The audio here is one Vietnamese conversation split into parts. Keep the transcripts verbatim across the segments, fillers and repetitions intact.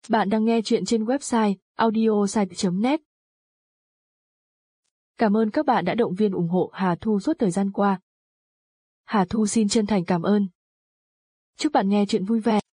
Bạn đang nghe chuyện trên website audiosite chấm net. Cảm ơn các bạn đã động viên ủng hộ Hà Thu suốt thời gian qua. Hà Thu xin chân thành cảm ơn. Chúc bạn nghe chuyện vui vẻ.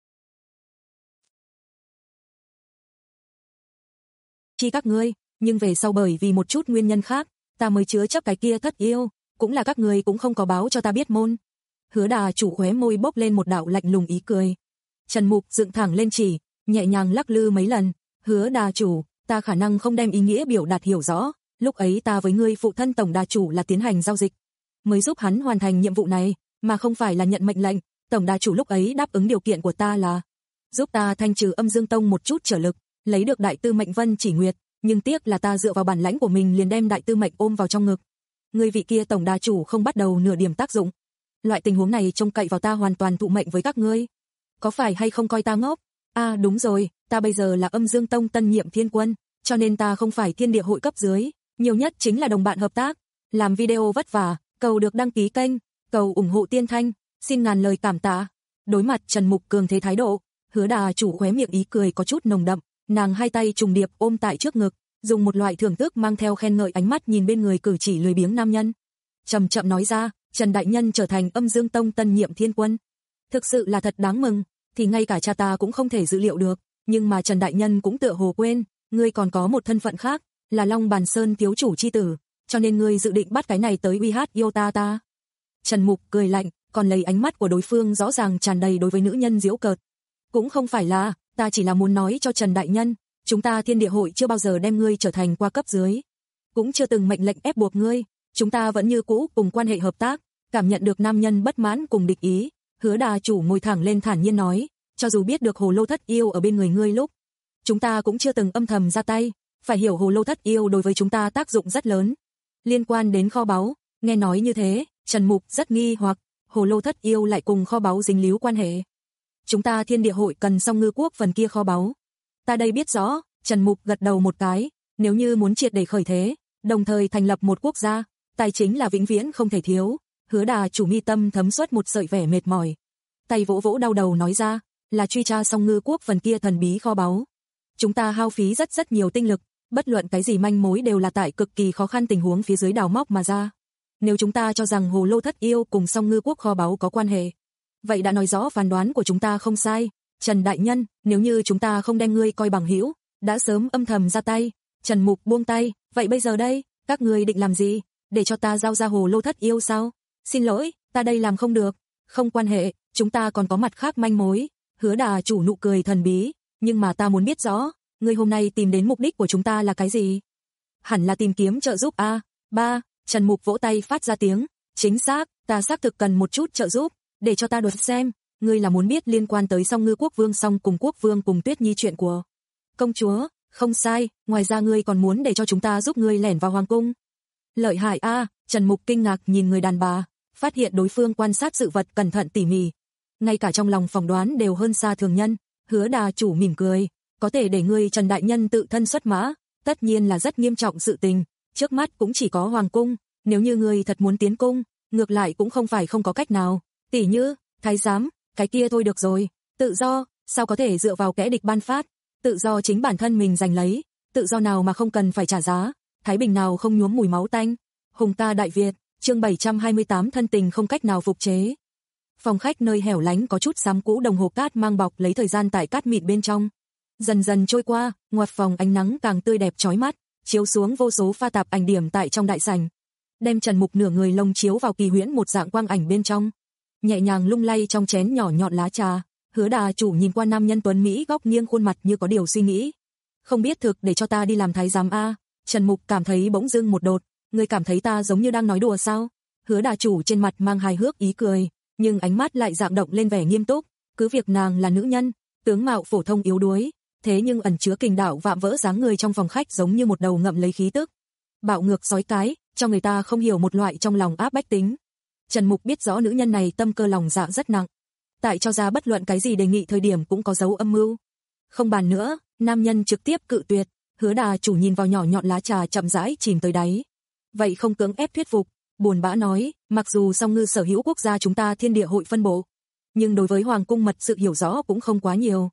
Chi các ngươi, nhưng về sau bởi vì một chút nguyên nhân khác, ta mới chứa chấp cái kia thất yêu, cũng là các ngươi cũng không có báo cho ta biết môn. Hứa Đà chủ khóe môi bốc lên một đạo lạnh lùng ý cười. Trần Mục dựng thẳng lên chỉ, nhẹ nhàng lắc lư mấy lần. Hứa Đà chủ, ta khả năng không đem ý nghĩa biểu đạt hiểu rõ, lúc ấy ta với ngươi phụ thân tổng đà chủ là tiến hành giao dịch, mới giúp hắn hoàn thành nhiệm vụ này, mà không phải là nhận mệnh lệnh. Tổng đà chủ lúc ấy đáp ứng điều kiện của ta là giúp ta thanh trừ Âm Dương Tông một chút trở lực, lấy được đại tư mệnh Vân Chỉ Nguyệt, nhưng tiếc là ta dựa vào bản lãnh của mình liền đem đại tư mệnh ôm vào trong ngực. Ngươi vị kia tổng đà chủ không bắt đầu nửa điểm tác dụng. Loại tình huống này trông cậy vào ta hoàn toàn thụ mệnh với các ngươi, có phải hay không coi ta ngốc? À đúng rồi, ta bây giờ là Âm Dương Tông tân nhiệm thiên quân, cho nên ta không phải thiên địa hội cấp dưới, nhiều nhất chính là đồng bạn hợp tác. Làm video vất vả, cầu được đăng ký kênh, cầu ủng hộ Tiên Thanh, xin ngàn lời cảm tạ. Đối mặt Trần Mục cường thế thái độ, Hứa Đà chủ khóe miệng ý cười có chút nồng đậm, nàng hai tay trùng điệp ôm tại trước ngực, dùng một loại thưởng thức mang theo khen ngợi ánh mắt nhìn bên người cử chỉ lười biếng nam nhân. Chậm chậm nói ra, Trần đại nhân trở thành Âm Dương Tông tân nhiệm thiên quân, thực sự là thật đáng mừng, thì ngay cả cha ta cũng không thể dự liệu được, nhưng mà Trần đại nhân cũng tựa hồ quên, ngươi còn có một thân phận khác, là Long Bàn Sơn thiếu chủ chi tử, cho nên ngươi dự định bắt cái này tới uy hát yêu ta ta. Trần Mục cười lạnh, còn lấy ánh mắt của đối phương rõ ràng tràn đầy đối với nữ nhân giễu cợt. Cũng không phải là, ta chỉ là muốn nói cho Trần đại nhân, chúng ta Thiên Địa hội chưa bao giờ đem ngươi trở thành qua cấp dưới, cũng chưa từng mệnh lệnh ép buộc ngươi, chúng ta vẫn như cũ cùng quan hệ hợp tác. Cảm nhận được nam nhân bất mãn cùng địch ý, Hứa Đà chủ ngồi thẳng lên thản nhiên nói, cho dù biết được Hồ Lô Thất Yêu ở bên người ngươi lúc, chúng ta cũng chưa từng âm thầm ra tay, phải hiểu Hồ Lô Thất Yêu đối với chúng ta tác dụng rất lớn. Liên quan đến kho báu, nghe nói như thế, Trần Mục rất nghi hoặc, Hồ Lô Thất Yêu lại cùng kho báu dính líu quan hệ. Chúng ta Thiên Địa hội cần Song Ngư Quốc phần kia kho báu. Ta đây biết rõ, Trần Mục gật đầu một cái, nếu như muốn triệt để khởi thế, đồng thời thành lập một quốc gia, tài chính là vĩnh viễn không thể thiếu. Hứa Đà chủ mi tâm thấm xuất một sợi vẻ mệt mỏi, tay vỗ vỗ đau đầu nói ra, là truy tra Song Ngư Quốc phần kia thần bí kho báu. Chúng ta hao phí rất rất nhiều tinh lực, bất luận cái gì manh mối đều là tại cực kỳ khó khăn tình huống phía dưới đào móc mà ra. Nếu chúng ta cho rằng Hồ Lô Thất Yêu cùng Song Ngư Quốc kho báu có quan hệ, vậy đã nói rõ phán đoán của chúng ta không sai. Trần đại nhân, nếu như chúng ta không đem ngươi coi bằng hữu, đã sớm âm thầm ra tay. Trần Mục buông tay, vậy bây giờ đây, các ngươi định làm gì? Để cho ta giao ra Hồ Lô Thất Yêu sao? Xin lỗi, ta đây làm không được. Không quan hệ, chúng ta còn có mặt khác manh mối. Hứa Đà chủ nụ cười thần bí, nhưng mà ta muốn biết rõ, ngươi hôm nay tìm đến mục đích của chúng ta là cái gì? Hẳn là tìm kiếm trợ giúp a. Ba, Trần Mục vỗ tay phát ra tiếng, chính xác, ta xác thực cần một chút trợ giúp, để cho ta đoán xem, ngươi là muốn biết liên quan tới Song Ngư Quốc Vương Song cùng Quốc Vương cùng Tuyết Nhi chuyện của công chúa, không sai, ngoài ra ngươi còn muốn để cho chúng ta giúp ngươi lẻn vào hoàng cung. Lợi hại a. Trần Mục kinh ngạc nhìn người đàn bà, phát hiện đối phương quan sát sự vật cẩn thận tỉ mỉ, ngay cả trong lòng phỏng đoán đều hơn xa thường nhân. Hứa Đà chủ mỉm cười, có thể để ngươi Trần đại nhân tự thân xuất mã, tất nhiên là rất nghiêm trọng sự tình, trước mắt cũng chỉ có hoàng cung, nếu như ngươi thật muốn tiến cung, ngược lại cũng không phải không có cách nào, tỉ như thái giám, cái kia thôi được rồi, tự do, sao có thể dựa vào kẻ địch ban phát, tự do chính bản thân mình giành lấy, tự do nào mà không cần phải trả giá, thái bình nào không nhuốm mùi máu tanh. Hùng ta Đại Việt, chương bảy trăm hai mươi tám thân tình không cách nào phục chế. Phòng khách nơi hẻo lánh có chút xám cũ đồng hồ cát mang bọc lấy thời gian tại cát mịn bên trong. Dần dần trôi qua, ngoặt phòng ánh nắng càng tươi đẹp chói mắt, chiếu xuống vô số pha tạp ảnh điểm tại trong đại sảnh. Đem Trần Mục nửa người lông chiếu vào kỳ huyễn một dạng quang ảnh bên trong. Nhẹ nhàng lung lay trong chén nhỏ nhọn lá trà, Hứa Đà chủ nhìn qua nam nhân tuấn Mỹ góc nghiêng khuôn mặt như có điều suy nghĩ. Không biết thực để cho ta đi làm thái giám a. Trần Mục cảm thấy bỗng dưng một đột. Ngươi cảm thấy ta giống như đang nói đùa sao? Hứa Đà chủ trên mặt mang hài hước ý cười, nhưng ánh mắt lại dạng động lên vẻ nghiêm túc, cứ việc nàng là nữ nhân, tướng mạo phổ thông yếu đuối, thế nhưng ẩn chứa kình đạo vạm vỡ dáng người trong phòng khách giống như một đầu ngậm lấy khí tức. Bạo ngược sói cái, cho người ta không hiểu một loại trong lòng áp bách tính. Trần Mục biết rõ nữ nhân này tâm cơ lòng dạ rất nặng, tại cho ra bất luận cái gì đề nghị thời điểm cũng có dấu âm mưu. Không bàn nữa, nam nhân trực tiếp cự tuyệt. Hứa Đà chủ nhìn vào nhỏ nhọn lá trà chậm rãi chìm tới đáy. Vậy không cưỡng ép thuyết phục, buồn bã nói, mặc dù Song Ngư sở hữu quốc gia chúng ta Thiên Địa hội phân bộ, nhưng đối với hoàng cung mật sự hiểu rõ cũng không quá nhiều.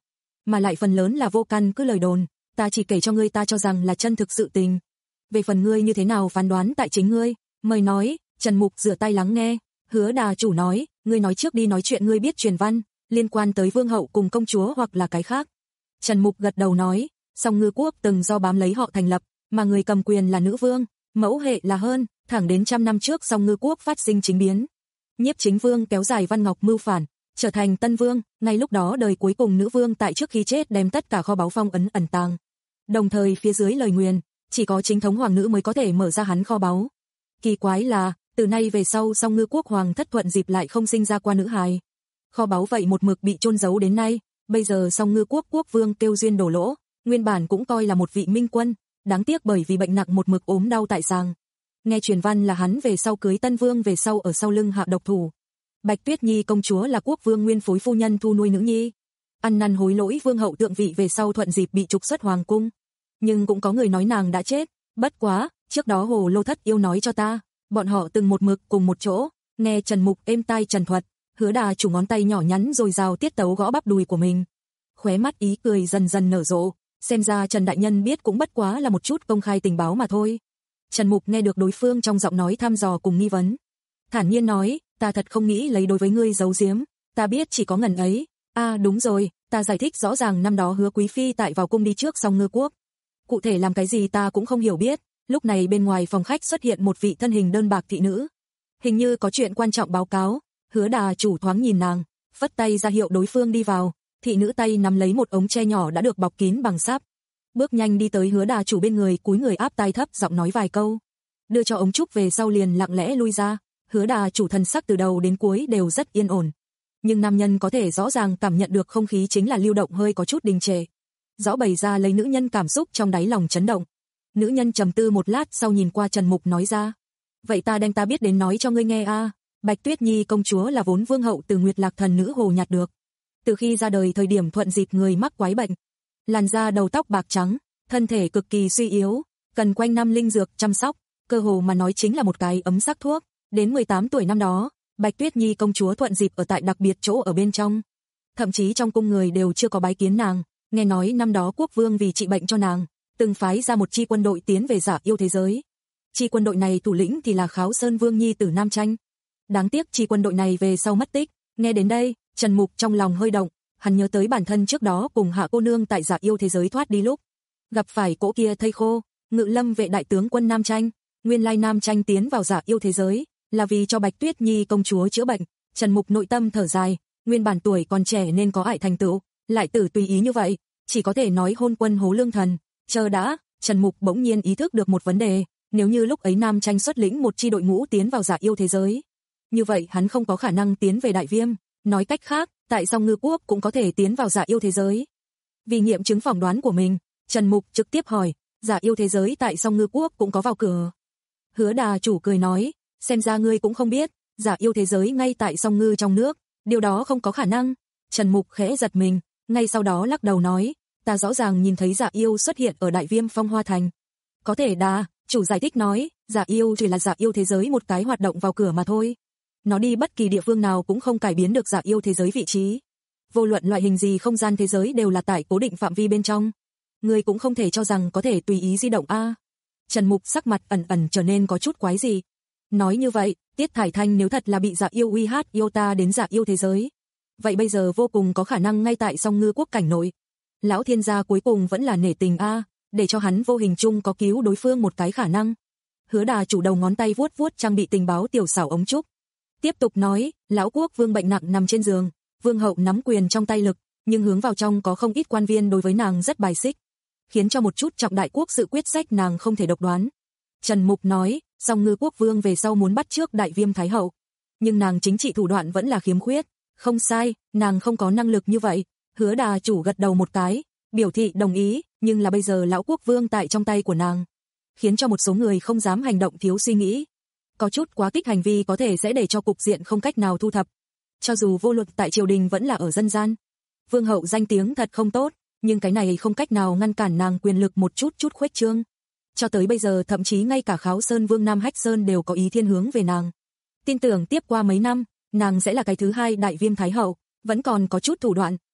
mà lại phần lớn là vô căn cứ lời đồn, ta chỉ kể cho ngươi ta cho rằng là chân thực sự tình. Về phần ngươi như thế nào phán đoán tại chính ngươi, mời nói. Trần Mục rửa tay lắng nghe, Hứa đà chủ nói, ngươi nói trước đi, nói chuyện ngươi biết truyền văn, liên quan tới vương hậu cùng công chúa hoặc là cái khác. Trần Mục gật đầu nói, Song Ngư quốc từng do bám lấy họ thành lập, mà người cầm quyền là nữ vương, mẫu hệ là hơn, thẳng đến trăm năm trước Song Ngư quốc phát sinh chính biến. Nhiếp Chính Vương kéo dài Văn Ngọc mưu phản, trở thành tân vương, ngay lúc đó đời cuối cùng nữ vương tại trước khi chết đem tất cả kho báu phong ấn ẩn tàng. Đồng thời phía dưới lời nguyền, chỉ có chính thống hoàng nữ mới có thể mở ra hắn kho báu. Kỳ quái là, từ nay về sau Song Ngư quốc hoàng thất thuận dịp lại không sinh ra qua nữ hài. Kho báu vậy một mực bị chôn giấu đến nay, bây giờ Song Ngư quốc quốc vương kêu duyên đổ lỗ, nguyên bản cũng coi là một vị minh quân, đáng tiếc bởi vì bệnh nặng một mực ốm đau tại giang. Nghe truyền văn là hắn về sau cưới tân vương về sau ở sau lưng hạ độc thủ. Bạch Tuyết Nhi công chúa là quốc vương nguyên phối phu nhân thu nuôi nữ nhi, ăn năn hối lỗi vương hậu thượng vị về sau thuận dịp bị trục xuất hoàng cung. Nhưng cũng có người nói nàng đã chết, bất quá, trước đó Hồ Lô Thất yêu nói cho ta, bọn họ từng một mực cùng một chỗ. Nghe Trần Mục êm tai trần thuật, Hứa đà chủ ngón tay nhỏ nhắn rồi rào tiết tấu gõ bắp đùi của mình. Khóe mắt ý cười dần dần nở rộ, xem ra Trần đại nhân biết cũng bất quá là một chút công khai tình báo mà thôi. Trần Mục nghe được đối phương trong giọng nói thăm dò cùng nghi vấn, thản nhiên nói, ta thật không nghĩ lấy đối với ngươi giấu giếm, ta biết chỉ có ngần ấy. A à, đúng rồi, ta giải thích rõ ràng năm đó Hứa quý phi tại vào cung đi trước Song Ngư quốc. Cụ thể làm cái gì ta cũng không hiểu biết, lúc này bên ngoài phòng khách xuất hiện một vị thân hình đơn bạc thị nữ. Hình như có chuyện quan trọng báo cáo, Hứa đà chủ thoáng nhìn nàng, phất tay ra hiệu đối phương đi vào, thị nữ tay nắm lấy một ống tre nhỏ đã được bọc kín bằng sáp. Bước nhanh đi tới Hứa đà chủ bên người, cúi người áp tai thấp giọng nói vài câu, đưa cho ống trúc về sau liền lặng lẽ lui ra. Hứa đà chủ thần sắc từ đầu đến cuối đều rất yên ổn, nhưng nam nhân có thể rõ ràng cảm nhận được không khí chính là lưu động hơi có chút đình trệ, rõ bày ra lấy nữ nhân cảm xúc trong đáy lòng chấn động. Nữ nhân trầm tư một lát sau nhìn qua Trần Mục nói ra, vậy ta đem ta biết đến nói cho ngươi nghe a. À. Bạch Tuyết Nhi công chúa là vốn vương hậu từ Nguyệt Lạc thần nữ hồ nhặt được, từ khi ra đời thời điểm thuận dịp người mắc quái bệnh, làn da đầu tóc bạc trắng, thân thể cực kỳ suy yếu, cần quanh năm linh dược chăm sóc, cơ hồ mà nói chính là một cái ấm sắc thuốc. Đến mười tám tuổi năm đó, Bạch Tuyết Nhi công chúa thuận dịp ở tại đặc biệt chỗ ở bên trong, thậm chí trong cung người đều chưa có bái kiến nàng. Nghe nói năm đó quốc vương vì trị bệnh cho nàng, từng phái ra một chi quân đội tiến về Giả Yêu thế giới. Chi quân đội này thủ lĩnh thì là Kháo Sơn Vương nhi tử Nam Tranh. Đáng tiếc chi quân đội này về sau mất tích. Nghe đến đây, Trần Mục trong lòng hơi động, hắn nhớ tới bản thân trước đó cùng Hạ cô nương tại Giả Yêu thế giới thoát đi lúc, gặp phải cỗ kia thây khô, Ngự Lâm vệ đại tướng quân Nam Tranh. Nguyên lai Nam Tranh tiến vào Giả Yêu thế giới là vì cho Bạch Tuyết Nhi công chúa chữa bệnh. Trần Mục nội tâm thở dài, nguyên bản tuổi còn trẻ nên có ải thành tựu, lại tử tùy ý như vậy, chỉ có thể nói hôn quân hố lương thần. Chờ đã, Trần Mục bỗng nhiên ý thức được một vấn đề, nếu như lúc ấy Nam Tranh xuất lĩnh một chi đội ngũ tiến vào Giả Yêu thế giới, như vậy hắn không có khả năng tiến về Đại Viêm, nói cách khác, tại Song Ngư quốc cũng có thể tiến vào Giả Yêu thế giới. Vì nghiệm chứng phỏng đoán của mình, Trần Mục trực tiếp hỏi, Giả Yêu thế giới tại Song Ngư quốc cũng có vào cửa? Hứa đà chủ cười nói, xem ra ngươi cũng không biết, Giả Yêu thế giới ngay tại Song Ngư trong nước, điều đó không có khả năng. Trần Mục khẽ giật mình, ngay sau đó lắc đầu nói, ta rõ ràng nhìn thấy Giả Yêu xuất hiện ở Đại Viêm Phong Hoa Thành. Có thể đà, chủ giải thích nói, Giả Yêu chỉ là Giả Yêu thế giới một cái hoạt động vào cửa mà thôi. Nó đi bất kỳ địa phương nào cũng không cải biến được Giả Yêu thế giới vị trí. Vô luận loại hình gì không gian thế giới đều là tại cố định phạm vi bên trong. Ngươi cũng không thể cho rằng có thể tùy ý di động a. À. Trần Mục sắc mặt ẩn ẩn trở nên có chút quái gì. Nói như vậy, Tiết Thải Thanh nếu thật là bị Giả Yêu uy hát yêu ta đến Giả Yêu thế giới, vậy bây giờ vô cùng có khả năng ngay tại Song Ngư quốc cảnh nội. Lão thiên gia cuối cùng vẫn là nể tình a, à, để cho hắn vô hình chung có cứu đối phương một cái khả năng. Hứa đà chủ đầu ngón tay vuốt vuốt trang bị tình báo tiểu xảo ống trúc, tiếp tục nói, lão quốc vương bệnh nặng nằm trên giường, vương hậu nắm quyền trong tay lực, nhưng hướng vào trong có không ít quan viên đối với nàng rất bài xích, khiến cho một chút trọng đại quốc sự quyết sách nàng không thể độc đoán. Trần Mục nói, Song Ngư quốc vương về sau muốn bắt trước Đại Viêm thái hậu, nhưng nàng chính trị thủ đoạn vẫn là khiếm khuyết. Không sai, nàng không có năng lực như vậy. Hứa đà chủ gật đầu một cái, biểu thị đồng ý, nhưng là bây giờ lão quốc vương tại trong tay của nàng, khiến cho một số người không dám hành động thiếu suy nghĩ. Có chút quá kích hành vi có thể sẽ để cho cục diện không cách nào thu thập. Cho dù vô luận tại triều đình vẫn là ở dân gian, vương hậu danh tiếng thật không tốt, nhưng cái này không cách nào ngăn cản nàng quyền lực một chút chút khuếch trương. Cho tới bây giờ thậm chí ngay cả Kháo Sơn Vương Nam Hách Sơn đều có ý thiên hướng về nàng. Tin tưởng tiếp qua mấy năm, nàng sẽ là cái thứ hai Đại Viêm thái hậu, vẫn còn có chút thủ đoạn,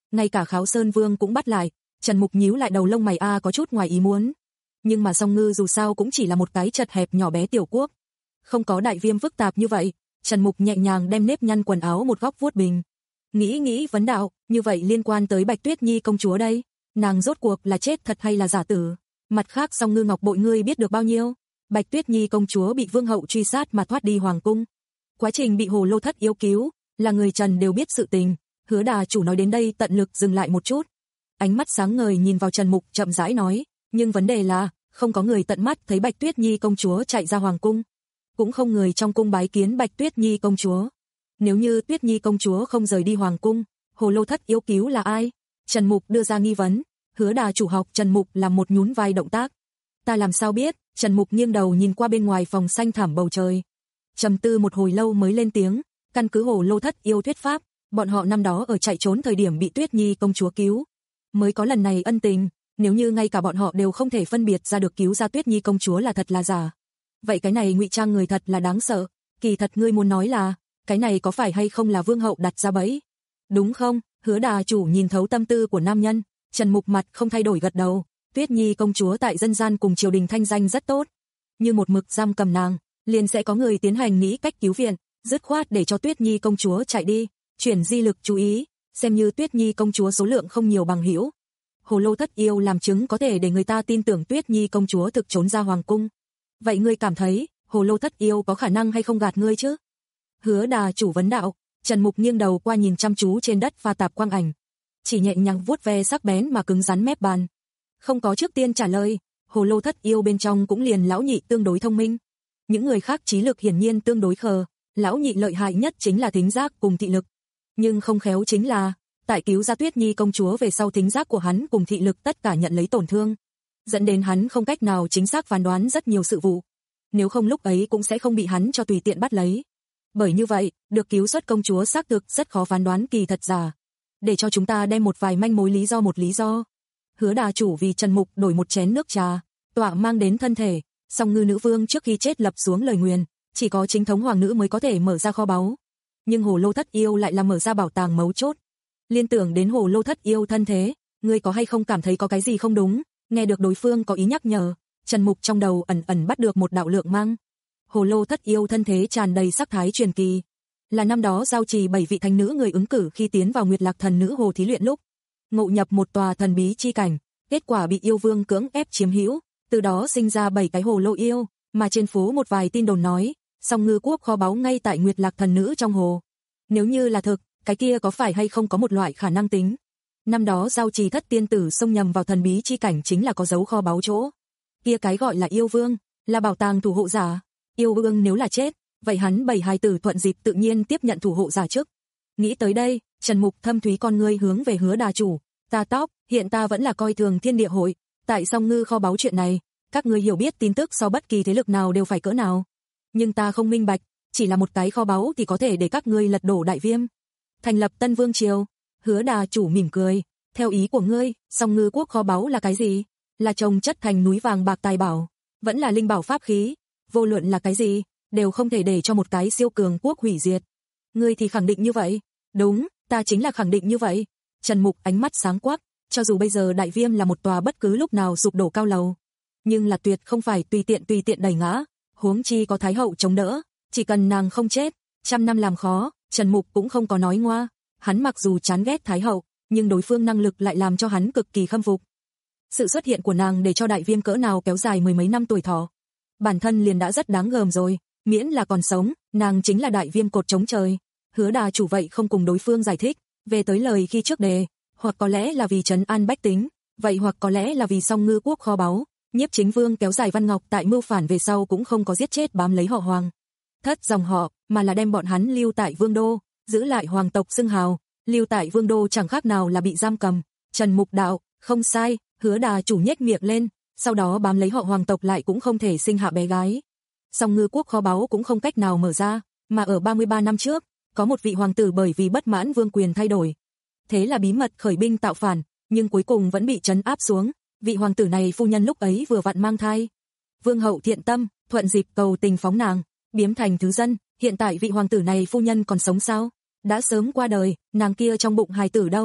ngay cả Kháo Sơn Vương cũng bắt lại. Trần Mục nhíu lại đầu lông mày a có chút ngoài ý muốn. Nhưng mà Song Ngư dù sao cũng chỉ là một cái chật hẹp nhỏ bé tiểu quốc, không có đại viêm phức tạp như vậy. Trần Mục nhẹ nhàng đem nếp nhăn quần áo một góc vuốt bình. Nghĩ nghĩ vấn đạo, như vậy liên quan tới Bạch Tuyết Nhi công chúa đây, nàng rốt cuộc là chết thật hay là giả tử? Mặt khác Song Ngư Ngọc Bội ngươi biết được bao nhiêu? Bạch Tuyết Nhi công chúa bị vương hậu truy sát mà thoát đi hoàng cung. Quá trình bị Hồ Lô Thất yêu cứu, là người Trần đều biết sự tình. Hứa Đà chủ nói đến đây tận lực dừng lại một chút. Ánh mắt sáng ngời nhìn vào Trần Mục chậm rãi nói, nhưng vấn đề là, không có người tận mắt thấy Bạch Tuyết Nhi công chúa chạy ra hoàng cung. Cũng không người trong cung bái kiến Bạch Tuyết Nhi công chúa. Nếu như Tuyết Nhi công chúa không rời đi hoàng cung, Hồ Lô Thất yêu cứu là ai? Trần Mục đưa ra nghi vấn. Hứa Đà chủ học Trần Mục làm một nhún vai động tác. Ta làm sao biết? Trần Mục nghiêng đầu nhìn qua bên ngoài phòng xanh thảm bầu trời. Trầm tư một hồi lâu mới lên tiếng, căn cứ Hồ Lô Thất yêu thuyết pháp, bọn họ năm đó ở chạy trốn thời điểm bị Tuyết Nhi công chúa cứu, mới có lần này ân tình. Nếu như ngay cả bọn họ đều không thể phân biệt ra được cứu ra Tuyết Nhi công chúa là thật là giả, vậy cái này ngụy trang người thật là đáng sợ. Kỳ thật ngươi muốn nói là, cái này có phải hay không là vương hậu đặt ra bẫy? Đúng không? Hứa Đà chủ nhìn thấu tâm tư của nam nhân. Trần Mục mặt không thay đổi gật đầu. Tuyết Nhi công chúa tại dân gian cùng triều đình thanh danh rất tốt, như một mực giam cầm nàng, liền sẽ có người tiến hành nghĩ cách cứu viện, dứt khoát để cho Tuyết Nhi công chúa chạy đi, chuyển di lực chú ý, xem như Tuyết Nhi công chúa số lượng không nhiều bằng hữu. Hồ Lô Thất yêu làm chứng có thể để người ta tin tưởng Tuyết Nhi công chúa thực trốn ra hoàng cung. Vậy ngươi cảm thấy, Hồ Lô Thất yêu có khả năng hay không gạt ngươi chứ? Hứa Đà chủ vấn đạo. Trần Mục nghiêng đầu qua nhìn chăm chú trên đất pha tạp quang ảnh, chỉ nhẹ nhàng vuốt ve sắc bén mà cứng rắn mép bàn. Không có trước tiên trả lời. Hồ Lô Thất yêu bên trong cũng liền lão nhị tương đối thông minh. Những người khác trí lực hiển nhiên tương đối khờ, lão nhị lợi hại nhất chính là thính giác cùng thị lực. Nhưng không khéo chính là, tại cứu ra Tuyết Nhi công chúa về sau thính giác của hắn cùng thị lực tất cả nhận lấy tổn thương, dẫn đến hắn không cách nào chính xác phán đoán rất nhiều sự vụ. Nếu không lúc ấy cũng sẽ không bị hắn cho tùy tiện bắt lấy. Bởi như vậy, được cứu xuất công chúa xác thực rất khó phán đoán kỳ thật giả. Để cho chúng ta đem một vài manh mối lý do một lý do. Hứa Đà chủ vì Trần Mục đổi một chén nước trà, tọa mang đến thân thể. Song Ngư nữ vương trước khi chết lập xuống lời nguyền, chỉ có chính thống hoàng nữ mới có thể mở ra kho báu. Nhưng Hồ Lô Thất yêu lại là mở ra bảo tàng mấu chốt. Liên tưởng đến Hồ Lô Thất yêu thân thế, ngươi có hay không cảm thấy có cái gì không đúng? Nghe được đối phương có ý nhắc nhở, Trần Mục trong đầu ẩn ẩn bắt được một đạo lượng mang. Hồ Lô Thất yêu thân thế tràn đầy sắc thái truyền kỳ, là năm đó giao trì bảy vị thánh nữ người ứng cử khi tiến vào Nguyệt Lạc Thần Nữ Hồ thí luyện lúc, ngộ nhập một tòa thần bí chi cảnh, kết quả bị yêu vương cưỡng ép chiếm hữu, từ đó sinh ra bảy cái hồ lô yêu, mà trên phố một vài tin đồn nói, Song Ngư quốc kho báu ngay tại Nguyệt Lạc Thần Nữ trong hồ. Nếu như là thực, cái kia có phải hay không có một loại khả năng tính? Năm đó giao trì thất tiên tử xông nhầm vào thần bí chi cảnh chính là có dấu kho báu chỗ. Kia cái gọi là yêu vương, là bảo tàng thủ hộ giả. Yêu vương nếu là chết, vậy hắn bảy hài tử thuận dịp tự nhiên tiếp nhận thủ hộ giả chức. Nghĩ tới đây, Trần Mục thâm thúy con ngươi hướng về Hứa Đà chủ, ta tóc, hiện ta vẫn là coi thường thiên địa hội, tại Song Ngư kho báu chuyện này, các ngươi hiểu biết tin tức so bất kỳ thế lực nào đều phải cỡ nào. Nhưng ta không minh bạch, chỉ là một cái kho báu thì có thể để các ngươi lật đổ đại viêm, thành lập Tân Vương triều. Hứa Đà chủ mỉm cười, theo ý của ngươi, Song Ngư quốc kho báu là cái gì? Là trồng chất thành núi vàng bạc tài bảo, vẫn là linh bảo pháp khí, vô luận là cái gì, đều không thể để cho một cái siêu cường quốc hủy diệt. Ngươi thì khẳng định như vậy? Đúng, ta chính là khẳng định như vậy. Trần Mục ánh mắt sáng quắc, cho dù bây giờ đại viêm là một tòa bất cứ lúc nào sụp đổ cao lầu, nhưng là tuyệt không phải tùy tiện tùy tiện đẩy ngã, huống chi có Thái hậu chống đỡ, chỉ cần nàng không chết, trăm năm làm khó. Trần Mục cũng không có nói ngoa, hắn mặc dù chán ghét Thái hậu, nhưng đối phương năng lực lại làm cho hắn cực kỳ khâm phục. Sự xuất hiện của nàng để cho đại viêm cỡ nào kéo dài mười mấy năm tuổi thọ, bản thân liền đã rất đáng gờm rồi, miễn là còn sống, nàng chính là đại viêm cột chống trời. Hứa Đà chủ vậy không cùng đối phương giải thích, về tới lời khi trước đề, hoặc có lẽ là vì trấn an bách tính, vậy hoặc có lẽ là vì Song Ngư quốc kho báu. Nhiếp Chính Vương kéo dài Văn Ngọc tại mưu phản về sau cũng không có giết chết bám lấy họ Hoàng thất dòng họ, mà là đem bọn hắn lưu tại Vương đô, giữ lại hoàng tộc xưng hào, lưu tại Vương đô chẳng khác nào là bị giam cầm. Trần Mục đạo, không sai. Hứa Đà chủ nhếch miệng lên, sau đó bám lấy họ hoàng tộc lại cũng không thể sinh hạ bé gái. Song Ngư quốc kho báu cũng không cách nào mở ra, mà ở ba mươi ba năm trước, có một vị hoàng tử bởi vì bất mãn vương quyền thay đổi, thế là bí mật khởi binh tạo phản, nhưng cuối cùng vẫn bị trấn áp xuống. Vị hoàng tử này phu nhân lúc ấy vừa vặn mang thai. Vương hậu thiện tâm, thuận dịp cầu tình phóng nàng, biếm thành thứ dân. Hiện tại vị hoàng tử này phu nhân còn sống sao? Đã sớm qua đời, nàng kia trong bụng hài tử đâu?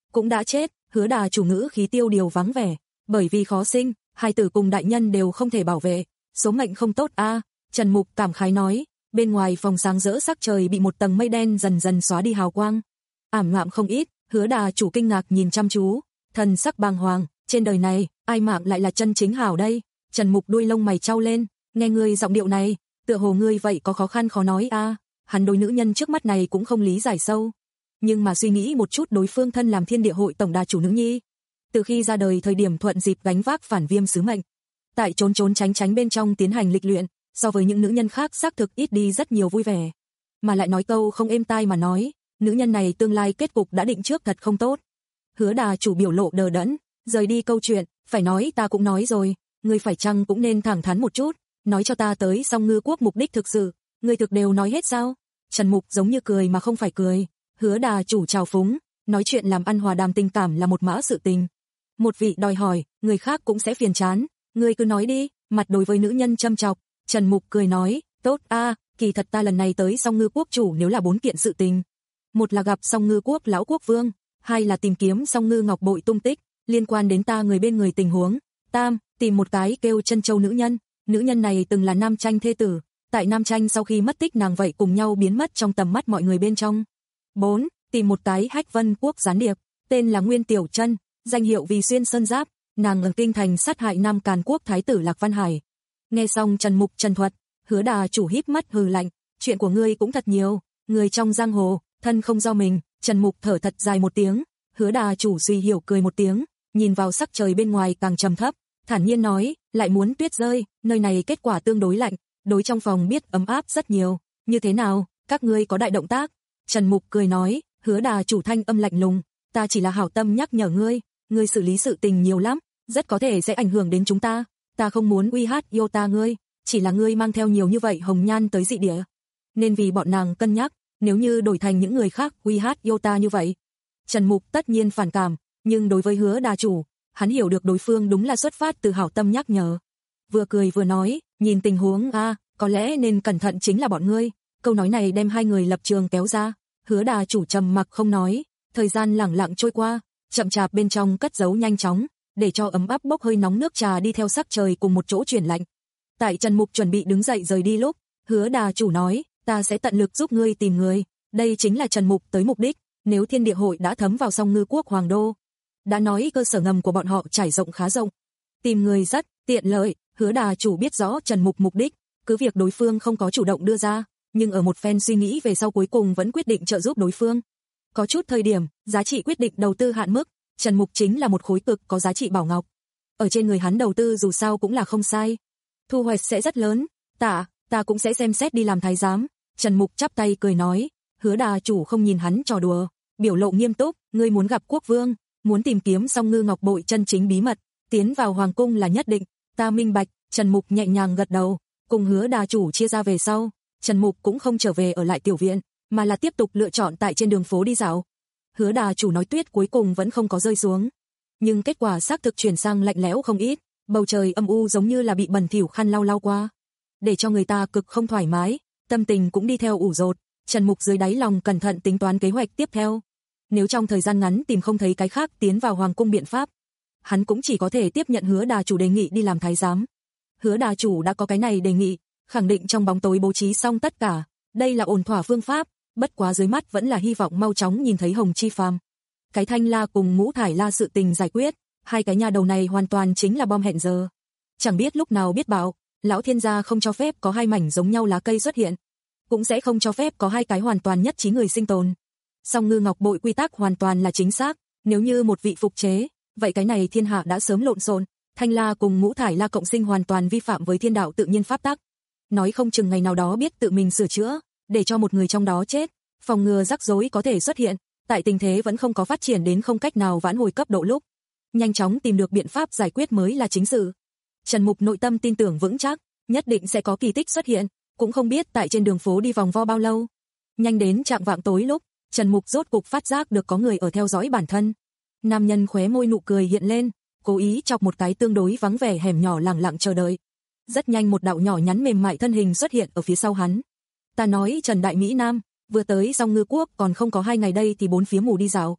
cũng đã chết. Hứa Đà chủ ngữ khí tiêu điều vắng vẻ, bởi vì khó sinh, hai tử cùng đại nhân đều không thể bảo vệ, số mệnh không tốt a. À. Trần Mục cảm khái nói, bên ngoài phòng sáng rỡ sắc trời bị một tầng mây đen dần dần xóa đi hào quang, ảm đạm không ít. Hứa Đà chủ kinh ngạc nhìn chăm chú, thần sắc bàng hoàng, trên đời này, ai mạng lại là chân chính hảo đây? Trần Mục đuôi lông mày chau lên, nghe ngươi giọng điệu này, tựa hồ ngươi vậy có khó khăn khó nói a. À. Hắn đối nữ nhân trước mắt này cũng không lý giải sâu, nhưng mà suy nghĩ một chút đối phương thân làm Thiên Địa hội tổng đà chủ nữ nhi, từ khi ra đời thời điểm thuận dịp gánh vác phản viêm sứ mệnh, tại trốn trốn tránh tránh bên trong tiến hành lịch luyện, so với những nữ nhân khác xác thực ít đi rất nhiều vui vẻ, mà lại nói câu không êm tai mà nói, nữ nhân này tương lai kết cục đã định trước thật không tốt. Hứa Đà chủ biểu lộ đờ đẫn, rời đi câu chuyện, phải nói ta cũng nói rồi, ngươi phải chăng cũng nên thẳng thắn một chút, nói cho ta tới Song Ngư Quốc mục đích thực sự, ngươi thực đều nói hết sao? Trần Mục giống như cười mà không phải cười. Hứa Đà chủ trào phúng, nói chuyện làm ăn hòa đàm tình cảm là một mã sự tình. Một vị đòi hỏi, người khác cũng sẽ phiền chán, ngươi cứ nói đi. Mặt đối với nữ nhân châm chọc, Trần Mục cười nói, tốt a, à, kỳ thật ta lần này tới Song Ngư Quốc chủ nếu là bốn kiện sự tình. Một là gặp Song Ngư Quốc lão quốc vương, hai là tìm kiếm Song Ngư Ngọc bội tung tích, liên quan đến ta người bên người tình huống, tam, tìm một cái kêu Chân Châu nữ nhân, nữ nhân này từng là Nam Tranh thê tử, tại Nam Tranh sau khi mất tích nàng vậy cùng nhau biến mất trong tầm mắt mọi người bên trong. bốn. Tìm một cái Hách Vân Quốc gián điệp, tên là Nguyên Tiểu Chân, danh hiệu vì Xuyên Sơn Giáp, nàng ở kinh thành sát hại Nam Càn Quốc thái tử Lạc Văn Hải. Nghe xong Trần Mục trần thuật, Hứa Đà chủ híp mắt hừ lạnh, chuyện của ngươi cũng thật nhiều, người trong giang hồ, thân không do mình. Trần Mục thở thật dài một tiếng, Hứa Đà chủ suy hiểu cười một tiếng, nhìn vào sắc trời bên ngoài càng trầm thấp, thản nhiên nói, lại muốn tuyết rơi, nơi này kết quả tương đối lạnh, đối trong phòng biết ấm áp rất nhiều, như thế nào, các ngươi có đại động tác? Trần Mục cười nói, Hứa Đà chủ thanh âm lạnh lùng, ta chỉ là hảo tâm nhắc nhở ngươi, ngươi xử lý sự tình nhiều lắm, rất có thể sẽ ảnh hưởng đến chúng ta, ta không muốn uy hát yêu ta ngươi, chỉ là ngươi mang theo nhiều như vậy hồng nhan tới dị địa, nên vì bọn nàng cân nhắc, nếu như đổi thành những người khác uy hát yêu ta như vậy. Trần Mục tất nhiên phản cảm, nhưng đối với Hứa Đà chủ, hắn hiểu được đối phương đúng là xuất phát từ hảo tâm nhắc nhở. Vừa cười vừa nói, nhìn tình huống a, à, có lẽ nên cẩn thận chính là bọn ngươi. Câu nói này đem hai người lập trường kéo ra. Hứa Đà chủ trầm mặc không nói, thời gian lẳng lặng trôi qua, chậm chạp bên trong cất giấu nhanh chóng, để cho ấm áp bốc hơi nóng nước trà đi theo sắc trời cùng một chỗ chuyển lạnh. Tại Trần Mục chuẩn bị đứng dậy rời đi lúc, Hứa Đà chủ nói, ta sẽ tận lực giúp ngươi tìm người. Đây chính là Trần Mục tới mục đích, nếu Thiên Địa hội đã thấm vào Song Ngư Quốc hoàng đô, đã nói cơ sở ngầm của bọn họ trải rộng khá rộng, tìm người rất tiện lợi. Hứa Đà chủ biết rõ Trần Mục mục đích, cứ việc đối phương không có chủ động đưa ra, nhưng ở một phen suy nghĩ về sau cuối cùng vẫn quyết định trợ giúp đối phương. Có chút thời điểm, giá trị quyết định đầu tư hạn mức, Trần Mục chính là một khối cực có giá trị bảo ngọc. Ở trên người hắn đầu tư dù sao cũng là không sai, thu hoạch sẽ rất lớn. Tạ, ta cũng sẽ xem xét đi làm thái giám. Trần Mục chắp tay cười nói. Hứa Đà chủ không nhìn hắn trò đùa, biểu lộ nghiêm túc, ngươi muốn gặp quốc vương, muốn tìm kiếm Song Ngư Ngọc bội chân chính bí mật, tiến vào hoàng cung là nhất định. Ta minh bạch. Trần Mục nhẹ nhàng gật đầu, cùng Hứa Đà chủ chia ra về sau, Trần Mục cũng không trở về ở lại tiểu viện, mà là tiếp tục lựa chọn tại trên đường phố đi dạo. Hứa Đà chủ nói tuyết cuối cùng vẫn không có rơi xuống, nhưng kết quả xác thực chuyển sang lạnh lẽo không ít, bầu trời âm u giống như là bị bẩn thỉu khăn lau lau qua, để cho người ta cực không thoải mái, tâm tình cũng đi theo ủ rột. Trần Mục dưới đáy lòng cẩn thận tính toán kế hoạch tiếp theo. Nếu trong thời gian ngắn tìm không thấy cái khác tiến vào hoàng cung biện pháp, hắn cũng chỉ có thể tiếp nhận Hứa Đà chủ đề nghị đi làm thái giám. Hứa Đà chủ đã có cái này đề nghị, khẳng định trong bóng tối bố trí xong tất cả, đây là ổn thỏa phương pháp, bất quá dưới mắt vẫn là hy vọng mau chóng nhìn thấy Hồng Chi Phàm. Cái Thanh La cùng Ngũ Thải La sự tình giải quyết, hai cái nhà đầu này hoàn toàn chính là bom hẹn giờ. Chẳng biết lúc nào biết bảo, lão thiên gia không cho phép có hai mảnh giống nhau lá cây xuất hiện, cũng sẽ không cho phép có hai cái hoàn toàn nhất trí người sinh tồn. Song Ngư Ngọc bội quy tắc hoàn toàn là chính xác, nếu như một vị phục chế, vậy cái này thiên hạ đã sớm lộn xộn. Thanh La cùng Ngũ Thải La cộng sinh hoàn toàn vi phạm với thiên đạo tự nhiên pháp tắc, nói không chừng ngày nào đó biết tự mình sửa chữa, để cho một người trong đó chết, phòng ngừa rắc rối có thể xuất hiện, tại tình thế vẫn không có phát triển đến không cách nào vãn hồi cấp độ lúc, nhanh chóng tìm được biện pháp giải quyết mới là chính sự. Trần Mục nội tâm tin tưởng vững chắc, nhất định sẽ có kỳ tích xuất hiện, cũng không biết tại trên đường phố đi vòng vo bao lâu. Nhanh đến chạng vạng tối lúc, Trần Mục rốt cục phát giác được có người ở theo dõi bản thân. Nam nhân khóe môi nụ cười hiện lên, cố ý chọc một cái tương đối vắng vẻ hẻm nhỏ lặng lặng chờ đợi. Rất nhanh một đạo nhỏ nhắn mềm mại thân hình xuất hiện ở phía sau hắn. Ta nói Trần Đại Mỹ Nam, vừa tới Song Ngư Quốc còn không có hai ngày đây thì bốn phía mù đi dạo.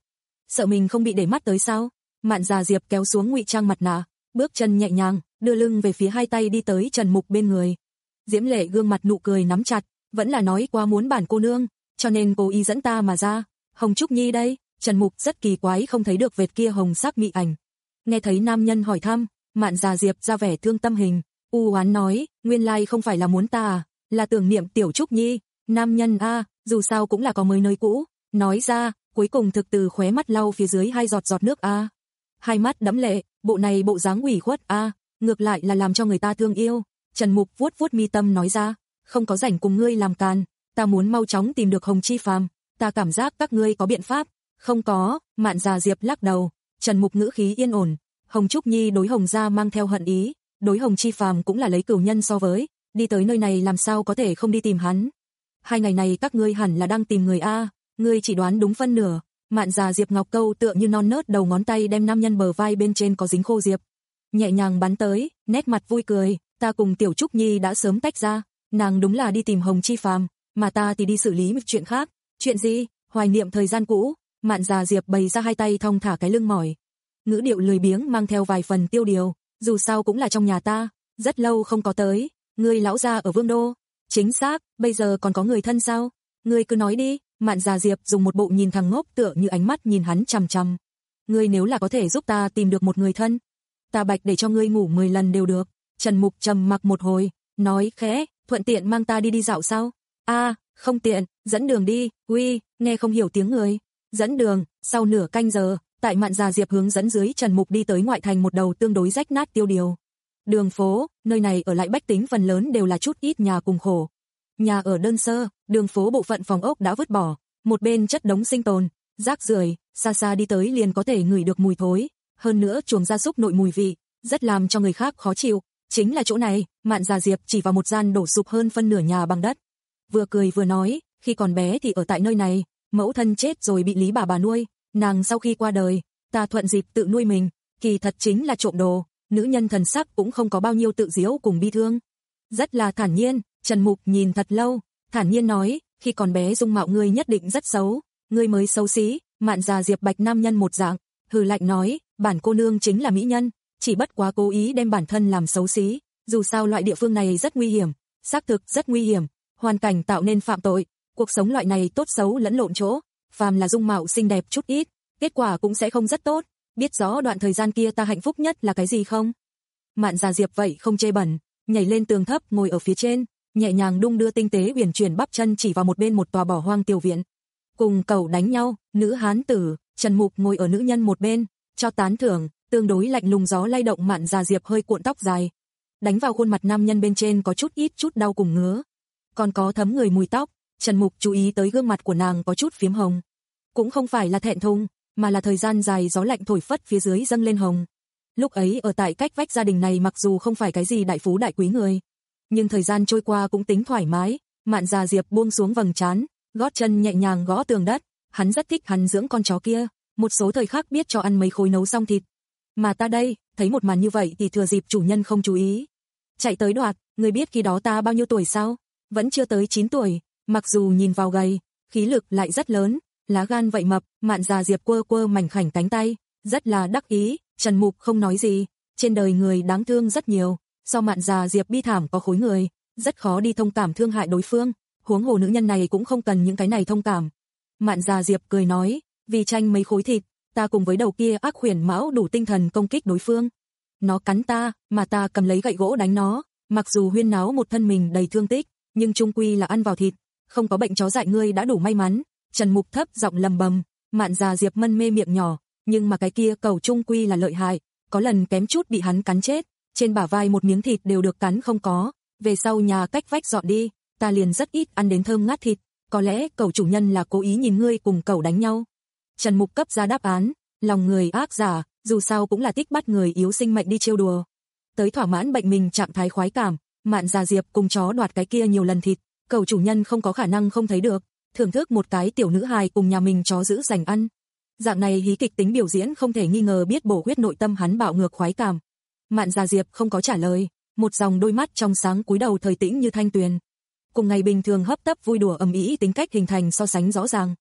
sợ mình không bị để mắt tới sao? Mạn Già Diệp kéo xuống ngụy trang mặt nạ, bước chân nhẹ nhàng, đưa lưng về phía hai tay đi tới Trần Mục bên người. Diễm Lệ gương mặt nụ cười nắm chặt, vẫn là nói qua muốn bản cô nương, cho nên cố ý dẫn ta mà ra. Hồng Trúc Nhi đây, Trần Mục rất kỳ quái không thấy được vệt kia hồng sắc mị ảnh. Nghe thấy nam nhân hỏi thăm, Mạn Già Diệp ra vẻ thương tâm hình, u oán nói, nguyên lai không phải là muốn ta à, là tưởng niệm Tiểu Trúc Nhi, nam nhân a, dù sao cũng là có mới nơi cũ, nói ra, cuối cùng thực từ khóe mắt lau phía dưới hai giọt giọt nước a. Hai mắt đẫm lệ, bộ này bộ dáng ủy khuất a, ngược lại là làm cho người ta thương yêu. Trần Mục vuốt vuốt mi tâm nói ra, không có rảnh cùng ngươi làm càn, ta muốn mau chóng tìm được Hồng Chi Phàm, ta cảm giác các ngươi có biện pháp. Không có, Mạn Già Diệp lắc đầu. Trần Mục ngữ khí yên ổn, Hồng Trúc Nhi đối Hồng gia mang theo hận ý, đối Hồng Chi Phàm cũng là lấy cửu nhân so với, đi tới nơi này làm sao có thể không đi tìm hắn. Hai ngày này các ngươi hẳn là đang tìm người a, ngươi chỉ đoán đúng phân nửa. Mạn Già Diệp ngọc câu tựa như non nớt đầu ngón tay đem nam nhân bờ vai bên trên có dính khô diệp nhẹ nhàng bắn tới, nét mặt vui cười, ta cùng Tiểu Trúc Nhi đã sớm tách ra, nàng đúng là đi tìm Hồng Chi Phàm, mà ta thì đi xử lý một chuyện khác. Chuyện gì? Hoài niệm thời gian cũ. Mạn Già Diệp bày ra hai tay thong thả cái lưng mỏi, ngữ điệu lười biếng mang theo vài phần tiêu điều, dù sao cũng là trong nhà ta, rất lâu không có tới, ngươi lão gia ở Vương Đô. Chính xác, bây giờ còn có người thân sao? Ngươi cứ nói đi. Mạn Già Diệp dùng một bộ nhìn thằng ngốc tựa như ánh mắt nhìn hắn chằm chằm. Ngươi nếu là có thể giúp ta tìm được một người thân, ta bạch để cho ngươi ngủ mười lần đều được. Trần Mục trầm mặc một hồi, nói khẽ, thuận tiện mang ta đi đi dạo sao? A, à, không tiện, dẫn đường đi. Uy, nghe không hiểu tiếng người. Dẫn đường. Sau nửa canh giờ, tại Mạn Già Diệp hướng dẫn dưới, Trần Mục đi tới ngoại thành một đầu tương đối rách nát tiêu điều đường phố, nơi này ở lại bách tính phần lớn đều là chút ít nhà cùng khổ. Nhà ở đơn sơ, đường phố bộ phận phòng ốc đã vứt bỏ, một bên chất đống sinh tồn, rác rưởi, xa xa đi tới liền có thể ngửi được mùi thối, hơn nữa chuồng gia súc nội mùi vị, rất làm cho người khác khó chịu. Chính là chỗ này. Mạn Già Diệp chỉ vào một gian đổ sụp hơn phân nửa nhà bằng đất. Vừa cười vừa nói, khi còn bé thì ở tại nơi này, mẫu thân chết rồi bị Lý bà bà nuôi, nàng sau khi qua đời, ta thuận dịp tự nuôi mình, kỳ thật chính là trộm đồ. Nữ nhân thần sắc cũng không có bao nhiêu tự diễu cùng bi thương, rất là thản nhiên. Trần Mục nhìn thật lâu, thản nhiên nói, khi còn bé dung mạo ngươi nhất định rất xấu, ngươi mới xấu xí. Mạn Già Diệp bạch nam nhân một dạng, hừ lạnh nói, bản cô nương chính là mỹ nhân, chỉ bất quá cố ý đem bản thân làm xấu xí, dù sao loại địa phương này rất nguy hiểm, xác thực rất nguy hiểm, hoàn cảnh tạo nên phạm tội, cuộc sống loại này tốt xấu lẫn lộn chỗ, phàm là dung mạo xinh đẹp chút ít, kết quả cũng sẽ không rất tốt. Biết rõ đoạn thời gian kia ta hạnh phúc nhất là cái gì không? Mạn Già Diệp vậy không chê bẩn, nhảy lên tường thấp ngồi ở phía trên, nhẹ nhàng đung đưa tinh tế uyển chuyển bắp chân chỉ vào một bên một tòa bỏ hoang tiểu viện. Cùng cẩu đánh nhau, nữ hán tử. Trần Mục ngồi ở nữ nhân một bên, cho tán thưởng, tương đối lạnh lùng gió lay động Mạn Già Diệp hơi cuộn tóc dài, đánh vào khuôn mặt nam nhân bên trên có chút ít chút đau cùng ngứa, còn có thấm người mùi tóc. Trần Mục chú ý tới gương mặt của nàng có chút phiếm hồng, cũng không phải là thẹn thùng, mà là thời gian dài gió lạnh thổi phất phía dưới dâng lên hồng. Lúc ấy ở tại cách vách gia đình này mặc dù không phải cái gì đại phú đại quý người, nhưng thời gian trôi qua cũng tính thoải mái. Mạn Già Diệp buông xuống vầng trán, gót chân nhẹ nhàng gõ tường đất, hắn rất thích hắn dưỡng con chó kia, một số thời khắc biết cho ăn mấy khối nấu xong thịt. Mà ta đây, thấy một màn như vậy thì thừa dịp chủ nhân không chú ý, chạy tới đoạt. Người biết khi đó ta bao nhiêu tuổi sao? Vẫn chưa tới chín tuổi, mặc dù nhìn vào gầy, khí lực lại rất lớn, lá gan vậy mập. Mạn Già Diệp quơ quơ mảnh khảnh cánh tay, rất là đắc ý. Trần Mục không nói gì, trên đời người đáng thương rất nhiều, so Mạn Già Diệp bi thảm có khối người, rất khó đi thông cảm thương hại đối phương, huống hồ nữ nhân này cũng không cần những cái này thông cảm. Mạn Già Diệp cười nói, vì tranh mấy khối thịt, ta cùng với đầu kia ác khuyển mão đủ tinh thần công kích đối phương. Nó cắn ta, mà ta cầm lấy gậy gỗ đánh nó, mặc dù huyên náo một thân mình đầy thương tích, nhưng chung quy là ăn vào thịt, không có bệnh chó dại ngươi đã đủ may mắn. Trần Mục thấp giọng lầm bầm. Mạn Già Diệp mân mê miệng nhỏ, nhưng mà cái kia cẩu chung quy là lợi hại, có lần kém chút bị hắn cắn chết, trên bả vai một miếng thịt đều được cắn không có. Về sau nhà cách vách dọn đi, ta liền rất ít ăn đến thơm ngát thịt, có lẽ cẩu chủ nhân là cố ý nhìn ngươi cùng cẩu đánh nhau. Trần Mục cấp ra đáp án, lòng người ác giả, dù sao cũng là thích bắt người yếu sinh mệnh đi trêu đùa, tới thỏa mãn bệnh mình trạng thái khoái cảm. Mạn Già Diệp cùng chó đoạt cái kia nhiều lần thịt, cẩu chủ nhân không có khả năng không thấy được, thưởng thức một cái tiểu nữ hài cùng nhà mình chó giữ dành ăn. Dạng này hí kịch tính biểu diễn không thể nghi ngờ biết bổ huyết nội tâm hắn bạo ngược khoái cảm. Mạn Già Diệp không có trả lời, một dòng đôi mắt trong sáng cúi đầu thời tĩnh như thanh tuyền. Cùng ngày bình thường hấp tấp vui đùa ầm ĩ tính cách hình thành so sánh rõ ràng.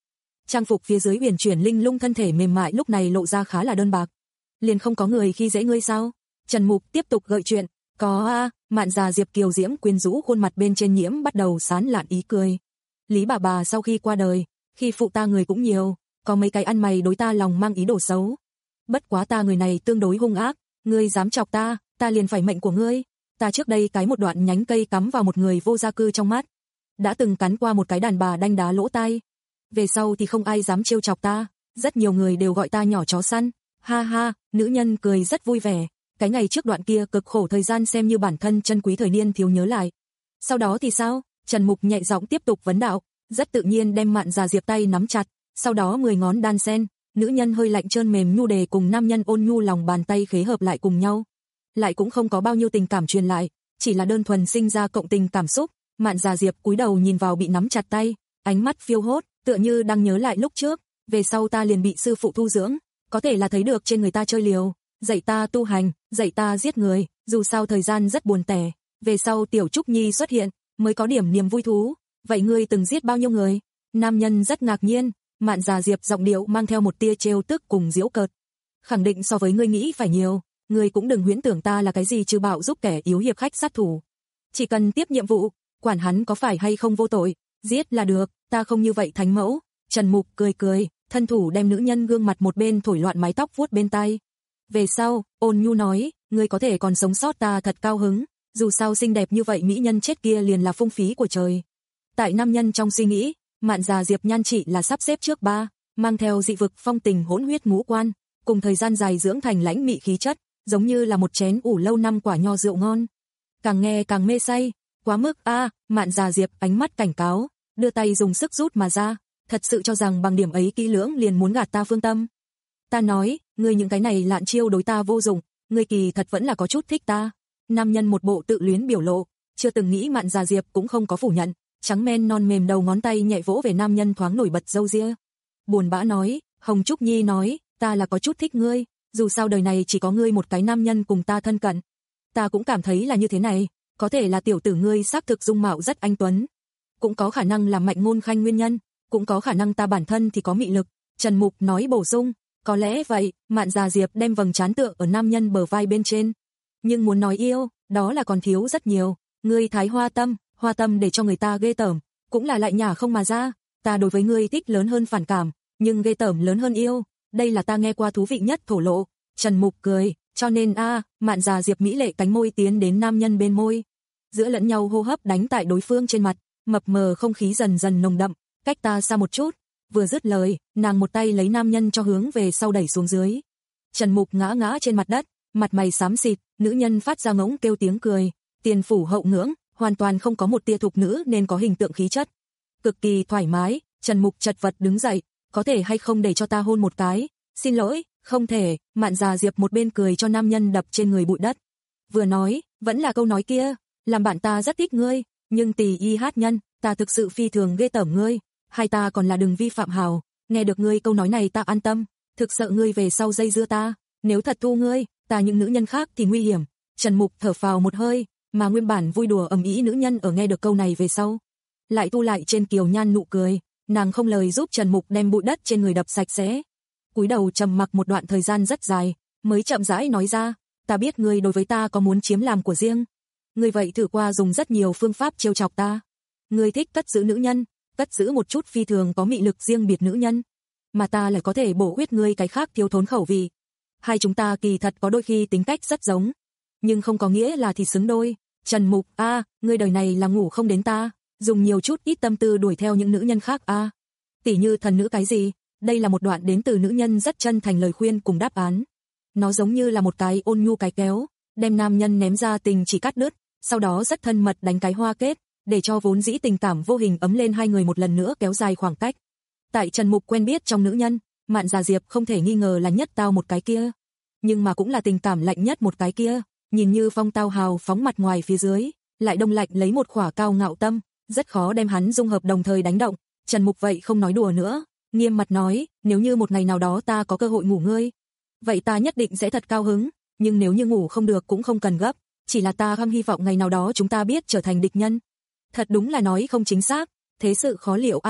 Trang phục phía dưới huyền chuyển linh lung thân thể mềm mại lúc này lộ ra khá là đơn bạc. Liền không có người khi dễ ngươi sao? Trần Mục tiếp tục gợi chuyện. Có a, à, Mạn già Diệp kiều diễm quyến rũ khuôn mặt bên trên nhiễm bắt đầu sán lạn ý cười. Lý bà bà sau khi qua đời, khi phụ ta người cũng nhiều, có mấy cái ăn mày đối ta lòng mang ý đồ xấu. Bất quá ta người này tương đối hung ác, ngươi dám chọc ta, ta liền phải mệnh của ngươi. Ta trước đây cái một đoạn nhánh cây cắm vào một người vô gia cư trong mắt, đã từng cắn qua một cái đàn bà đanh đá lỗ tai. Về sau thì không ai dám trêu chọc ta, rất nhiều người đều gọi ta nhỏ chó săn. Ha ha, nữ nhân cười rất vui vẻ. Cái ngày trước đoạn kia cực khổ thời gian xem như bản thân chân quý thời niên thiếu nhớ lại. Sau đó thì sao? Trần Mục nhẹ giọng tiếp tục vấn đạo, rất tự nhiên đem Mạn già Diệp tay nắm chặt, sau đó mười ngón đan sen, nữ nhân hơi lạnh trơn mềm nhu đề cùng nam nhân ôn nhu lòng bàn tay khế hợp lại cùng nhau. Lại cũng không có bao nhiêu tình cảm truyền lại, chỉ là đơn thuần sinh ra cộng tình cảm xúc. Mạn già Diệp cúi đầu nhìn vào bị nắm chặt tay, ánh mắt phiêu hốt, tựa như đang nhớ lại lúc trước, về sau ta liền bị sư phụ thu dưỡng, có thể là thấy được trên người ta chơi liều, dạy ta tu hành, dạy ta giết người, dù sao thời gian rất buồn tẻ, về sau Tiểu Trúc Nhi xuất hiện, mới có điểm niềm vui thú. Vậy ngươi từng giết bao nhiêu người? Nam nhân rất ngạc nhiên, Mạn già Diệp giọng điệu mang theo một tia trêu tức cùng giễu cợt. Khẳng định so với ngươi nghĩ phải nhiều, ngươi cũng đừng huyễn tưởng ta là cái gì trừ bạo giúp kẻ yếu hiệp khách sát thủ. Chỉ cần tiếp nhiệm vụ, quản hắn có phải hay không vô tội, giết là được, ta không như vậy thánh mẫu. Trần Mục cười cười, thân thủ đem nữ nhân gương mặt một bên thổi loạn mái tóc vuốt bên tai. Về sau, ôn nhu nói, ngươi có thể còn sống sót ta thật cao hứng, dù sao xinh đẹp như vậy mỹ nhân chết kia liền là phung phí của trời. Tại nam nhân trong suy nghĩ, Mạn già Diệp nhan trị là sắp xếp trước ba, mang theo dị vực phong tình hỗn huyết ngũ quan, cùng thời gian dài dưỡng thành lãnh mị khí chất, giống như là một chén ủ lâu năm quả nho rượu ngon. Càng nghe càng mê say, quá mức a, à, Mạn già Diệp ánh mắt cảnh cáo, đưa tay dùng sức rút mà ra, thật sự cho rằng bằng điểm ấy kỹ lưỡng liền muốn gạt ta phương tâm. Ta nói, ngươi những cái này lạn chiêu đối ta vô dụng, ngươi kỳ thật vẫn là có chút thích ta. Nam nhân một bộ tự luyến biểu lộ, chưa từng nghĩ Mạn già Diệp cũng không có phủ nhận, trắng men non mềm đầu ngón tay nhẹ vỗ về nam nhân thoáng nổi bật râu ria. Buồn bã nói, Hồng Trúc Nhi nói, ta là có chút thích ngươi, dù sao đời này chỉ có ngươi một cái nam nhân cùng ta thân cận. Ta cũng cảm thấy là như thế này, có thể là tiểu tử ngươi xác thực dung mạo rất anh tuấn, cũng có khả năng là Mạnh Ngôn Khanh nguyên nhân, cũng có khả năng ta bản thân thì có mị lực. Trần Mục nói bổ sung, có lẽ vậy. Mạn già Diệp đem vầng trán tựa ở nam nhân bờ vai bên trên. Nhưng muốn nói yêu, đó là còn thiếu rất nhiều. Ngươi thái hoa tâm, hoa tâm để cho người ta ghê tởm, cũng là lại nhả không mà ra. Ta đối với ngươi thích lớn hơn phản cảm, nhưng ghê tởm lớn hơn yêu. Đây là ta nghe qua thú vị nhất thổ lộ. Trần Mục cười, cho nên a, à, Mạn già Diệp mỹ lệ cánh môi tiến đến nam nhân bên môi, giữa lẫn nhau hô hấp đánh tại đối phương trên mặt, mập mờ không khí dần dần nồng đậm. Cách ta xa một chút. Vừa dứt lời, nàng một tay lấy nam nhân cho hướng về sau đẩy xuống dưới. Trần Mục ngã ngã trên mặt đất, mặt mày xám xịt, nữ nhân phát ra ngỗng kêu tiếng cười, tiền phủ hậu ngưỡng, hoàn toàn không có một tia thục nữ nên có hình tượng khí chất. Cực kỳ thoải mái. Trần Mục chật vật đứng dậy, có thể hay không để cho ta hôn một cái? Xin lỗi, không thể. Mạn già Diệp một bên cười cho nam nhân đập trên người bụi đất. Vừa nói, vẫn là câu nói kia, làm bạn ta rất thích ngươi, nhưng tỳ y hát nhân, ta thực sự phi thường ghê tởm ngươi. Hai ta còn là đừng vi phạm hào, nghe được ngươi câu nói này ta an tâm, thực sợ ngươi về sau dây dưa ta, nếu thật thu ngươi, ta những nữ nhân khác thì nguy hiểm. Trần Mục thở phào một hơi, mà nguyên bản vui đùa ầm ĩ nữ nhân ở nghe được câu này về sau, lại tu lại trên kiều nhan nụ cười, nàng không lời giúp Trần Mục đem bụi đất trên người đập sạch sẽ. Cúi đầu trầm mặc một đoạn thời gian rất dài, mới chậm rãi nói ra, ta biết ngươi đối với ta có muốn chiếm làm của riêng. Ngươi vậy thử qua dùng rất nhiều phương pháp trêu chọc ta. Ngươi thích cất giữ nữ nhân, cất giữ một chút phi thường có mị lực riêng biệt nữ nhân, mà ta lại có thể bổ huyết ngươi cái khác thiếu thốn khẩu vị. Hai chúng ta kỳ thật có đôi khi tính cách rất giống, nhưng không có nghĩa là thì xứng đôi. Trần Mục, a, à, ngươi đời này là ngủ không đến ta, dùng nhiều chút ít tâm tư đuổi theo những nữ nhân khác a. À. Tỷ như thần nữ cái gì? Đây là một đoạn đến từ nữ nhân rất chân thành lời khuyên cùng đáp án. Nó giống như là một cái ôn nhu cái kéo, đem nam nhân ném ra tình chỉ cắt đứt, sau đó rất thân mật đánh cái hoa kết, để cho vốn dĩ tình cảm vô hình ấm lên hai người một lần nữa kéo dài khoảng cách. Tại Trần Mục quen biết trong nữ nhân, Mạn già Diệp không thể nghi ngờ là nhất tao một cái kia, nhưng mà cũng là tình cảm lạnh nhất một cái kia, nhìn như phong tao hào phóng mặt ngoài phía dưới, lại đông lạnh lấy một khỏa cao ngạo tâm, rất khó đem hắn dung hợp đồng thời đánh động. Trần Mục vậy không nói đùa nữa, nghiêm mặt nói, nếu như một ngày nào đó ta có cơ hội ngủ ngươi, vậy ta nhất định sẽ thật cao hứng, nhưng nếu như ngủ không được cũng không cần gấp, chỉ là ta không hy vọng ngày nào đó chúng ta biết trở thành địch nhân. Thật đúng là nói không chính xác, thế sự khó liệu a. À,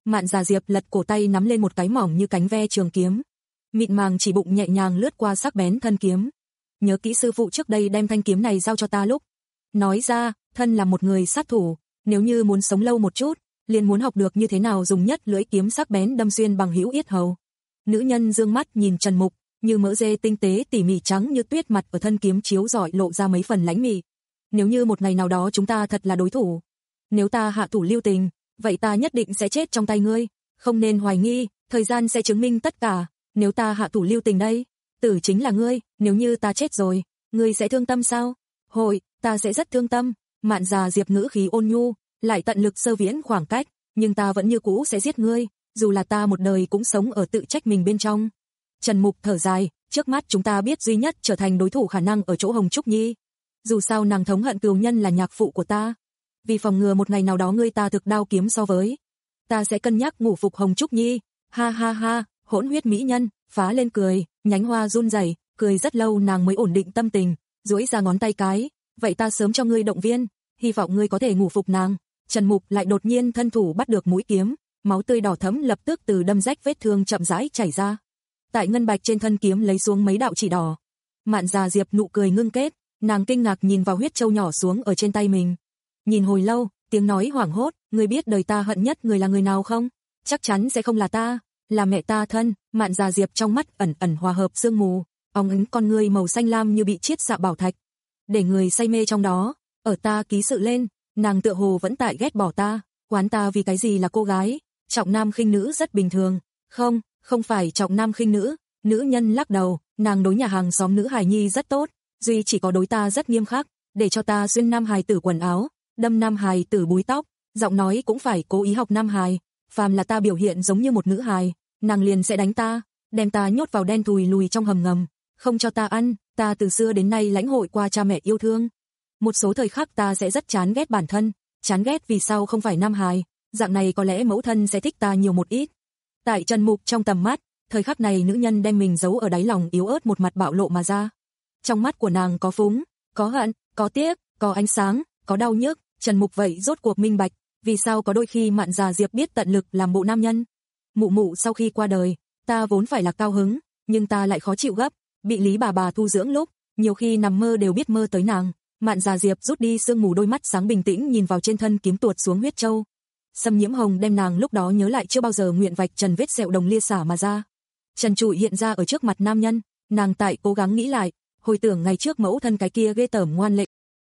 Mạn Già Diệp lật cổ tay nắm lên một cái mỏng như cánh ve trường kiếm. Mịn màng chỉ bụng nhẹ nhàng lướt qua sắc bén thân kiếm. Nhớ kỹ sư phụ trước đây đem thanh kiếm này giao cho ta lúc. Nói ra, thân là một người sát thủ, nếu như muốn sống lâu một chút, liền muốn học được như thế nào dùng nhất lưỡi kiếm sắc bén đâm xuyên bằng hữu yết hầu. Nữ nhân dương mắt nhìn Trần Mục, như mỡ dê tinh tế tỉ mỉ trắng như tuyết mặt ở thân kiếm chiếu rọi lộ ra mấy phần lãnh mị. Nếu như một ngày nào đó chúng ta thật là đối thủ, nếu ta hạ thủ lưu tình, vậy ta nhất định sẽ chết trong tay ngươi, không nên hoài nghi, thời gian sẽ chứng minh tất cả, nếu ta hạ thủ lưu tình đây, tử chính là ngươi, nếu như ta chết rồi, ngươi sẽ thương tâm sao? Hội, ta sẽ rất thương tâm. Mạn Già Diệp ngữ khí ôn nhu, lại tận lực sơ viễn khoảng cách, nhưng ta vẫn như cũ sẽ giết ngươi, dù là ta một đời cũng sống ở tự trách mình bên trong. Trần Mục thở dài, trước mắt chúng ta biết duy nhất trở thành đối thủ khả năng ở chỗ Hồng Trúc Nhi. Dù sao nàng thống hận cừu nhân là nhạc phụ của ta. Vì phòng ngừa một ngày nào đó ngươi ta thực đao kiếm so với, ta sẽ cân nhắc ngủ phục Hồng Trúc Nhi. Ha ha ha, hỗn huyết mỹ nhân, phá lên cười, nhánh hoa run rẩy, cười rất lâu nàng mới ổn định tâm tình, duỗi ra ngón tay cái, vậy ta sớm cho ngươi động viên, hy vọng ngươi có thể ngủ phục nàng. Trần Mục lại đột nhiên thân thủ bắt được mũi kiếm, máu tươi đỏ thẫm lập tức từ đâm rách vết thương chậm rãi chảy ra. Tại ngân bạch trên thân kiếm lấy xuống mấy đạo chỉ đỏ. Mạn Già Diệp nụ cười ngưng kết, nàng kinh ngạc nhìn vào huyết châu nhỏ xuống ở trên tay mình. Nhìn hồi lâu, tiếng nói hoảng hốt, ngươi biết đời ta hận nhất người là người nào không? Chắc chắn sẽ không là ta, là mẹ ta thân. Mạn Già Diệp trong mắt ẩn ẩn hòa hợp sương mù, óng ánh con ngươi màu xanh lam như bị chiết xạ bảo thạch, để người say mê trong đó. Ở ta ký sự lên, nàng tựa hồ vẫn tại ghét bỏ ta, quán ta vì cái gì là cô gái, trọng nam khinh nữ rất bình thường. Không, không phải trọng nam khinh nữ. Nữ nhân lắc đầu, nàng đối nhà hàng xóm nữ hài nhi rất tốt, duy chỉ có đối ta rất nghiêm khắc, để cho ta xuyên nam hài tử quần áo, đâm nam hài tử búi tóc, giọng nói cũng phải cố ý học nam hài, phàm là ta biểu hiện giống như một nữ hài, nàng liền sẽ đánh ta, đem ta nhốt vào đen thùi lùi trong hầm ngầm, không cho ta ăn. Ta từ xưa đến nay lãnh hội qua cha mẹ yêu thương. Một số thời khắc ta sẽ rất chán ghét bản thân, chán ghét vì sao không phải nam hài, dạng này có lẽ mẫu thân sẽ thích ta nhiều một ít. Tại Trần Mục trong tầm mắt, thời khắc này nữ nhân đem mình giấu ở đáy lòng yếu ớt một mặt bạo lộ mà ra. Trong mắt của nàng có phúng, có hận, có tiếc, có ánh sáng, có đau nhức. Trần Mục vậy rốt cuộc minh bạch, vì sao có đôi khi Mạn Già Diệp biết tận lực làm bộ nam nhân. Mụ mụ sau khi qua đời, ta vốn phải là cao hứng, nhưng ta lại khó chịu gấp, bị Lý bà bà thu dưỡng lúc, nhiều khi nằm mơ đều biết mơ tới nàng. Mạn Già Diệp rút đi sương mù, đôi mắt sáng bình tĩnh nhìn vào trên thân kiếm tuột xuống huyết châu. Xâm nhiễm hồng đem nàng lúc đó nhớ lại chưa bao giờ nguyện vạch trần vết sẹo đồng lia xả mà ra. Trần trụi hiện ra ở trước mặt nam nhân, nàng tại cố gắng nghĩ lại, hồi tưởng ngày trước mẫu thân cái kia ghê tởm ngoan lệ.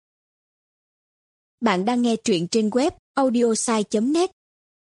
Bạn đang nghe truyện trên web audiosai chấm net.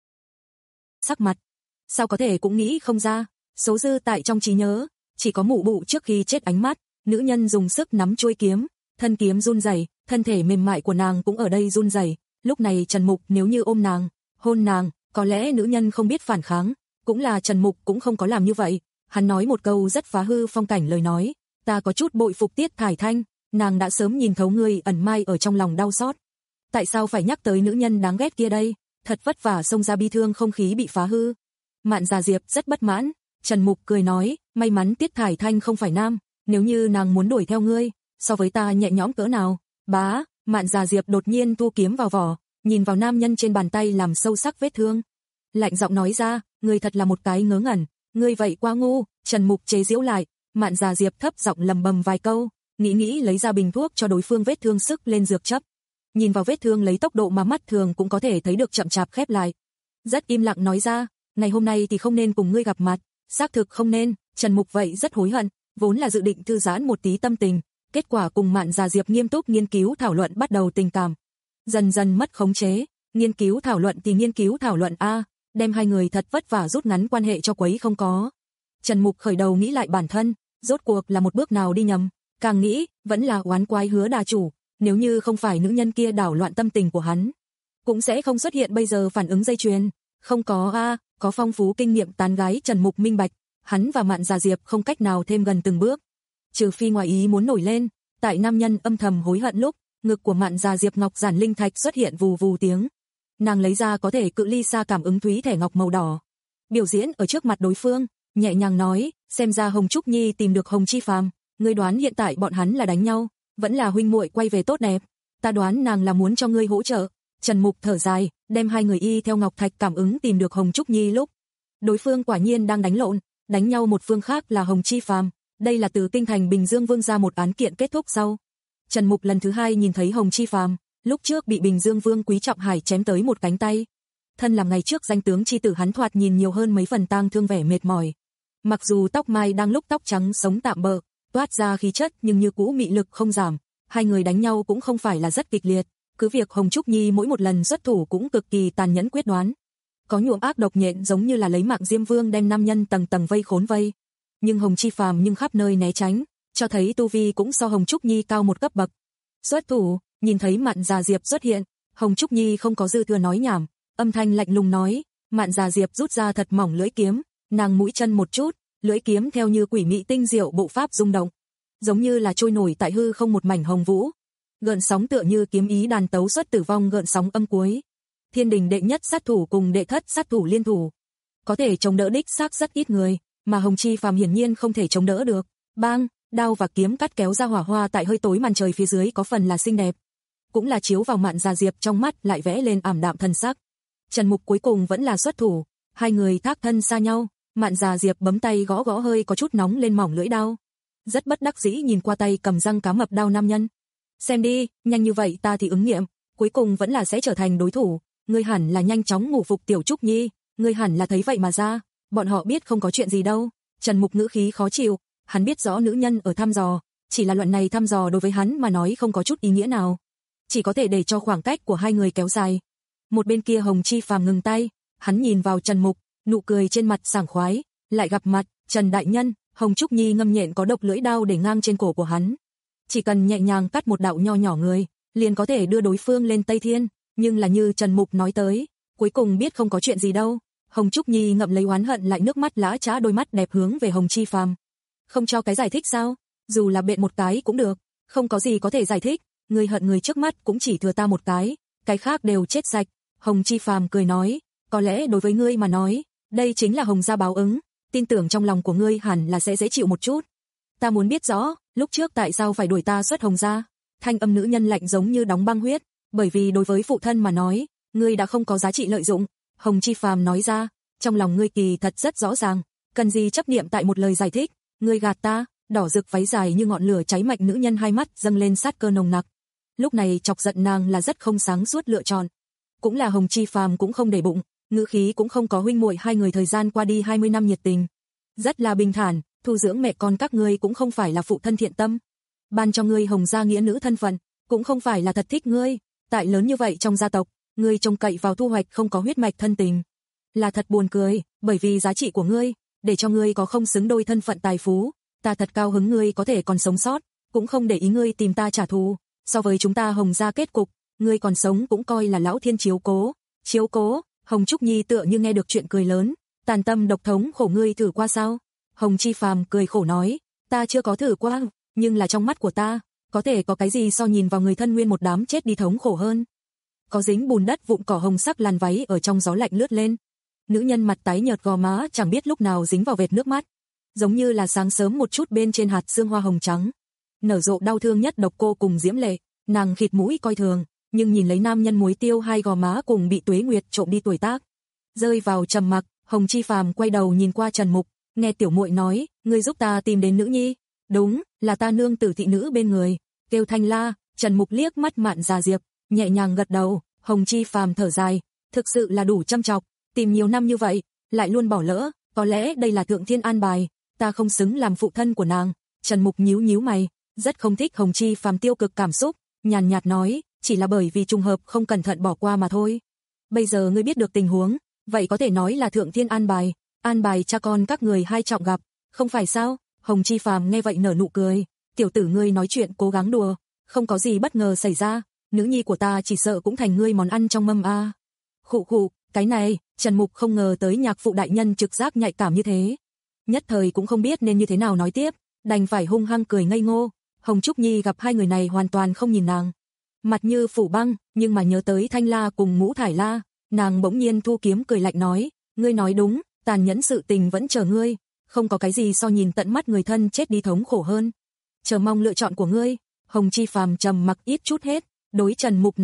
Sắc mặt, sao có thể cũng nghĩ không ra, số dư tại trong trí nhớ, chỉ có mụ bụ trước khi chết ánh mắt. Nữ nhân dùng sức nắm chuôi kiếm, thân kiếm run rẩy, thân thể mềm mại của nàng cũng ở đây run rẩy. Lúc này Trần Mục nếu như ôm nàng, hôn nàng, có lẽ nữ nhân không biết phản kháng, cũng là Trần Mục cũng không có làm như vậy. Hắn nói một câu rất phá hư phong cảnh lời nói, ta có chút bội phục Tiết Thải Thanh, nàng đã sớm nhìn thấu người ẩn mai ở trong lòng đau xót. Tại sao phải nhắc tới nữ nhân đáng ghét kia đây? Thật vất vả xông ra bi thương không khí bị phá hư. Mạn Già Diệp rất bất mãn. Trần Mục cười nói, may mắn Tiết Thải Thanh không phải nam, nếu như nàng muốn đuổi theo ngươi, so với ta nhẹ nhõm cỡ nào. Bá, Mạn Già Diệp đột nhiên thu kiếm vào vỏ, nhìn vào nam nhân trên bàn tay làm sâu sắc vết thương. Lạnh giọng nói ra, ngươi thật là một cái ngớ ngẩn, ngươi vậy quá ngu. Trần Mục chế giễu lại, Mạn Già Diệp thấp giọng lầm bầm vài câu, nghĩ nghĩ lấy ra bình thuốc cho đối phương vết thương sức lên dược chấp. Nhìn vào vết thương lấy tốc độ mà mắt thường cũng có thể thấy được chậm chạp khép lại. Rất im lặng nói ra, ngày hôm nay thì không nên cùng ngươi gặp mặt, xác thực không nên. Trần Mục vậy rất hối hận, vốn là dự định thư giãn một tí tâm tình, kết quả cùng Mạn Già Diệp nghiêm túc nghiên cứu thảo luận bắt đầu tình cảm. Dần dần mất khống chế, nghiên cứu thảo luận thì nghiên cứu thảo luận a, đem hai người thật vất vả rút ngắn quan hệ cho quấy không có. Trần Mục khởi đầu nghĩ lại bản thân, rốt cuộc là một bước nào đi nhầm, càng nghĩ, vẫn là oán quái Hứa Đà chủ, nếu như không phải nữ nhân kia đảo loạn tâm tình của hắn, cũng sẽ không xuất hiện bây giờ phản ứng dây chuyền. Không có a, có phong phú kinh nghiệm tán gái Trần Mục minh bạch, hắn và Mạn Già Diệp không cách nào thêm gần từng bước, trừ phi ngoài ý muốn nổi lên. Tại nam nhân âm thầm hối hận lúc, ngực của Mạn Già Diệp ngọc giản linh thạch xuất hiện vù vù tiếng. Nàng lấy ra có thể cự ly xa cảm ứng thúy thẻ ngọc màu đỏ, biểu diễn ở trước mặt đối phương, nhẹ nhàng nói, xem ra Hồng Trúc Nhi tìm được Hồng Chi Phàm, ngươi đoán hiện tại bọn hắn là đánh nhau, vẫn là huynh muội quay về tốt đẹp? Ta đoán nàng là muốn cho ngươi hỗ trợ. Trần Mục thở dài, đem hai người y theo ngọc thạch cảm ứng tìm được Hồng Trúc Nhi lúc. Đối phương quả nhiên đang đánh lộn, đánh nhau một phương khác là Hồng Chi Phàm. Đây là từ kinh thành Bình Dương Vương ra một án kiện kết thúc sau. Trần Mục lần thứ hai nhìn thấy Hồng Chi Phàm, lúc trước bị Bình Dương Vương Quý Trọng Hải chém tới một cánh tay. Thân làm ngày trước danh tướng chi tử hắn thoạt nhìn nhiều hơn mấy phần tang thương vẻ mệt mỏi. Mặc dù tóc mai đang lúc tóc trắng sống tạm bợ, toát ra khí chất nhưng như cũ mị lực không giảm. Hai người đánh nhau cũng không phải là rất kịch liệt, cứ việc Hồng Trúc Nhi mỗi một lần xuất thủ cũng cực kỳ tàn nhẫn quyết đoán. Có nhuộm ác độc nhện giống như là lấy mạng Diêm Vương đem nam nhân tầng tầng vây khốn vây. Nhưng Hồng Chi Phàm nhưng khắp nơi né tránh, cho thấy tu vi cũng so Hồng Trúc Nhi cao một cấp bậc. Xuất thủ, nhìn thấy Mạn Già Diệp xuất hiện, Hồng Trúc Nhi không có dư thừa nói nhảm, âm thanh lạnh lùng nói, Mạn Già Diệp rút ra thật mỏng lưỡi kiếm, nàng mũi chân một chút, lưỡi kiếm theo như quỷ mị tinh diệu bộ pháp rung động, giống như là trôi nổi tại hư không một mảnh hồng vũ. Gợn sóng tựa như kiếm ý đàn tấu xuất tử vong gợn sóng âm cuối. Thiên đình đệ nhất sát thủ cùng đệ thất sát thủ liên thủ, có thể chống đỡ đích xác rất ít người, mà Hồng Chi Phàm hiển nhiên không thể chống đỡ được. Bang, đao và kiếm cắt kéo ra hỏa hoa tại hơi tối màn trời phía dưới có phần là xinh đẹp, cũng là chiếu vào Mạn Già Diệp trong mắt lại vẽ lên ảm đạm thần sắc. Trần Mục cuối cùng vẫn là xuất thủ, hai người thác thân xa nhau, Mạn Già Diệp bấm tay gõ gõ hơi có chút nóng lên mỏng lưỡi đao, rất bất đắc dĩ nhìn qua tay cầm răng cá mập đao nam nhân. Xem đi, nhanh như vậy ta thì ứng nghiệm, cuối cùng vẫn là sẽ trở thành đối thủ. Ngươi hẳn là nhanh chóng ngủ phục Tiểu Trúc Nhi, ngươi hẳn là thấy vậy mà ra, bọn họ biết không có chuyện gì đâu. Trần Mục ngữ khí khó chịu, hắn biết rõ nữ nhân ở thăm dò, chỉ là luận này thăm dò đối với hắn mà nói không có chút ý nghĩa nào, chỉ có thể để cho khoảng cách của hai người kéo dài. Một bên kia Hồng Chi Phàm ngừng tay, hắn nhìn vào Trần Mục, nụ cười trên mặt sảng khoái, lại gặp mặt, Trần đại nhân, Hồng Trúc Nhi ngâm nhện có độc lưỡi đao để ngang trên cổ của hắn. Chỉ cần nhẹ nhàng cắt một đạo nho nhỏ người, liền có thể đưa đối phương lên Tây Thiên. Nhưng là như Trần Mục nói tới, cuối cùng biết không có chuyện gì đâu. Hồng Trúc Nhi ngậm lấy oán hận lại nước mắt lã chã đôi mắt đẹp hướng về Hồng Chi Phàm. Không cho cái giải thích sao? Dù là bện một cái cũng được, không có gì có thể giải thích, người hận người trước mắt cũng chỉ thừa ta một cái, cái khác đều chết sạch. Hồng Chi Phàm cười nói, có lẽ đối với ngươi mà nói, đây chính là Hồng gia báo ứng, tin tưởng trong lòng của ngươi hẳn là sẽ dễ chịu một chút. Ta muốn biết rõ, lúc trước tại sao phải đuổi ta xuất Hồng gia? Thanh âm nữ nhân lạnh giống như đóng băng huyết. Bởi vì đối với phụ thân mà nói, ngươi đã không có giá trị lợi dụng. Hồng Chi Phàm nói ra, trong lòng ngươi kỳ thật rất rõ ràng, cần gì chấp niệm tại một lời giải thích, ngươi gạt ta. Đỏ rực váy dài như ngọn lửa cháy mạnh nữ nhân hai mắt dâng lên sát cơ nồng nặc. Lúc này chọc giận nàng là rất không sáng suốt lựa chọn. Cũng là Hồng Chi Phàm cũng không để bụng, ngữ khí cũng không có huynh muội hai người thời gian qua đi hai mươi năm nhiệt tình. Rất là bình thản, thu dưỡng mẹ con các ngươi cũng không phải là phụ thân thiện tâm. Ban cho ngươi Hồng gia nghĩa nữ thân phận, cũng không phải là thật thích ngươi. Tại lớn như vậy trong gia tộc, ngươi trông cậy vào thu hoạch không có huyết mạch thân tình. Là thật buồn cười, bởi vì giá trị của ngươi, để cho ngươi có không xứng đôi thân phận tài phú. Ta thật cao hứng ngươi có thể còn sống sót, cũng không để ý ngươi tìm ta trả thù. So với chúng ta Hồng gia kết cục, ngươi còn sống cũng coi là lão thiên chiếu cố. Chiếu cố, Hồng Trúc Nhi tựa như nghe được chuyện cười lớn, tàn tâm độc thống khổ ngươi thử qua sao? Hồng Chi Phàm cười khổ nói, ta chưa có thử qua, nhưng là trong mắt của ta, có thể có cái gì so nhìn vào người thân nguyên một đám chết đi thống khổ hơn. Có dính bùn đất vụn cỏ hồng sắc làn váy ở trong gió lạnh lướt lên. Nữ nhân mặt tái nhợt gò má chẳng biết lúc nào dính vào vệt nước mắt, giống như là sáng sớm một chút bên trên hạt sương hoa hồng trắng. Nở rộ đau thương nhất độc cô cùng diễm lệ, nàng khịt mũi coi thường, nhưng nhìn lấy nam nhân muối tiêu hai gò má cùng bị tuế nguyệt trộm đi tuổi tác, rơi vào trầm mặc. Hồng Chi Phàm quay đầu nhìn qua Trần Mục, nghe tiểu muội nói, ngươi giúp ta tìm đến nữ nhi. Đúng, là ta nương tử thị nữ bên người, kêu Thanh La. Trần Mục liếc mắt Mạn Già Diệp, nhẹ nhàng gật đầu. Hồng Chi Phàm thở dài, thực sự là đủ chăm chọc, tìm nhiều năm như vậy, lại luôn bỏ lỡ, có lẽ đây là thượng thiên an bài, ta không xứng làm phụ thân của nàng. Trần Mục nhíu nhíu mày, rất không thích Hồng Chi Phàm tiêu cực cảm xúc, nhàn nhạt nói, chỉ là bởi vì trùng hợp không cẩn thận bỏ qua mà thôi. Bây giờ ngươi biết được tình huống, vậy có thể nói là thượng thiên an bài, an bài cha con các người hai trọng gặp, không phải sao? Hồng Chi Phàm nghe vậy nở nụ cười, tiểu tử ngươi nói chuyện cố gắng đùa, không có gì bất ngờ xảy ra, nữ nhi của ta chỉ sợ cũng thành ngươi món ăn trong mâm a. À. Khụ khụ, cái này, Trần Mục không ngờ tới nhạc phụ đại nhân trực giác nhạy cảm như thế. Nhất thời cũng không biết nên như thế nào nói tiếp, đành phải hung hăng cười ngây ngô. Hồng Trúc Nhi gặp hai người này hoàn toàn không nhìn nàng, mặt như phủ băng, nhưng mà nhớ tới Thanh La cùng Ngũ Thải La, nàng bỗng nhiên thu kiếm cười lạnh nói, ngươi nói đúng, tàn nhẫn sự tình vẫn chờ ngươi, không có cái gì so nhìn tận mắt người thân chết đi thống khổ hơn. Chờ mong lựa chọn của ngươi. Hồng Chi Phàm trầm mặc ít chút hết, đối Trần Mục nói,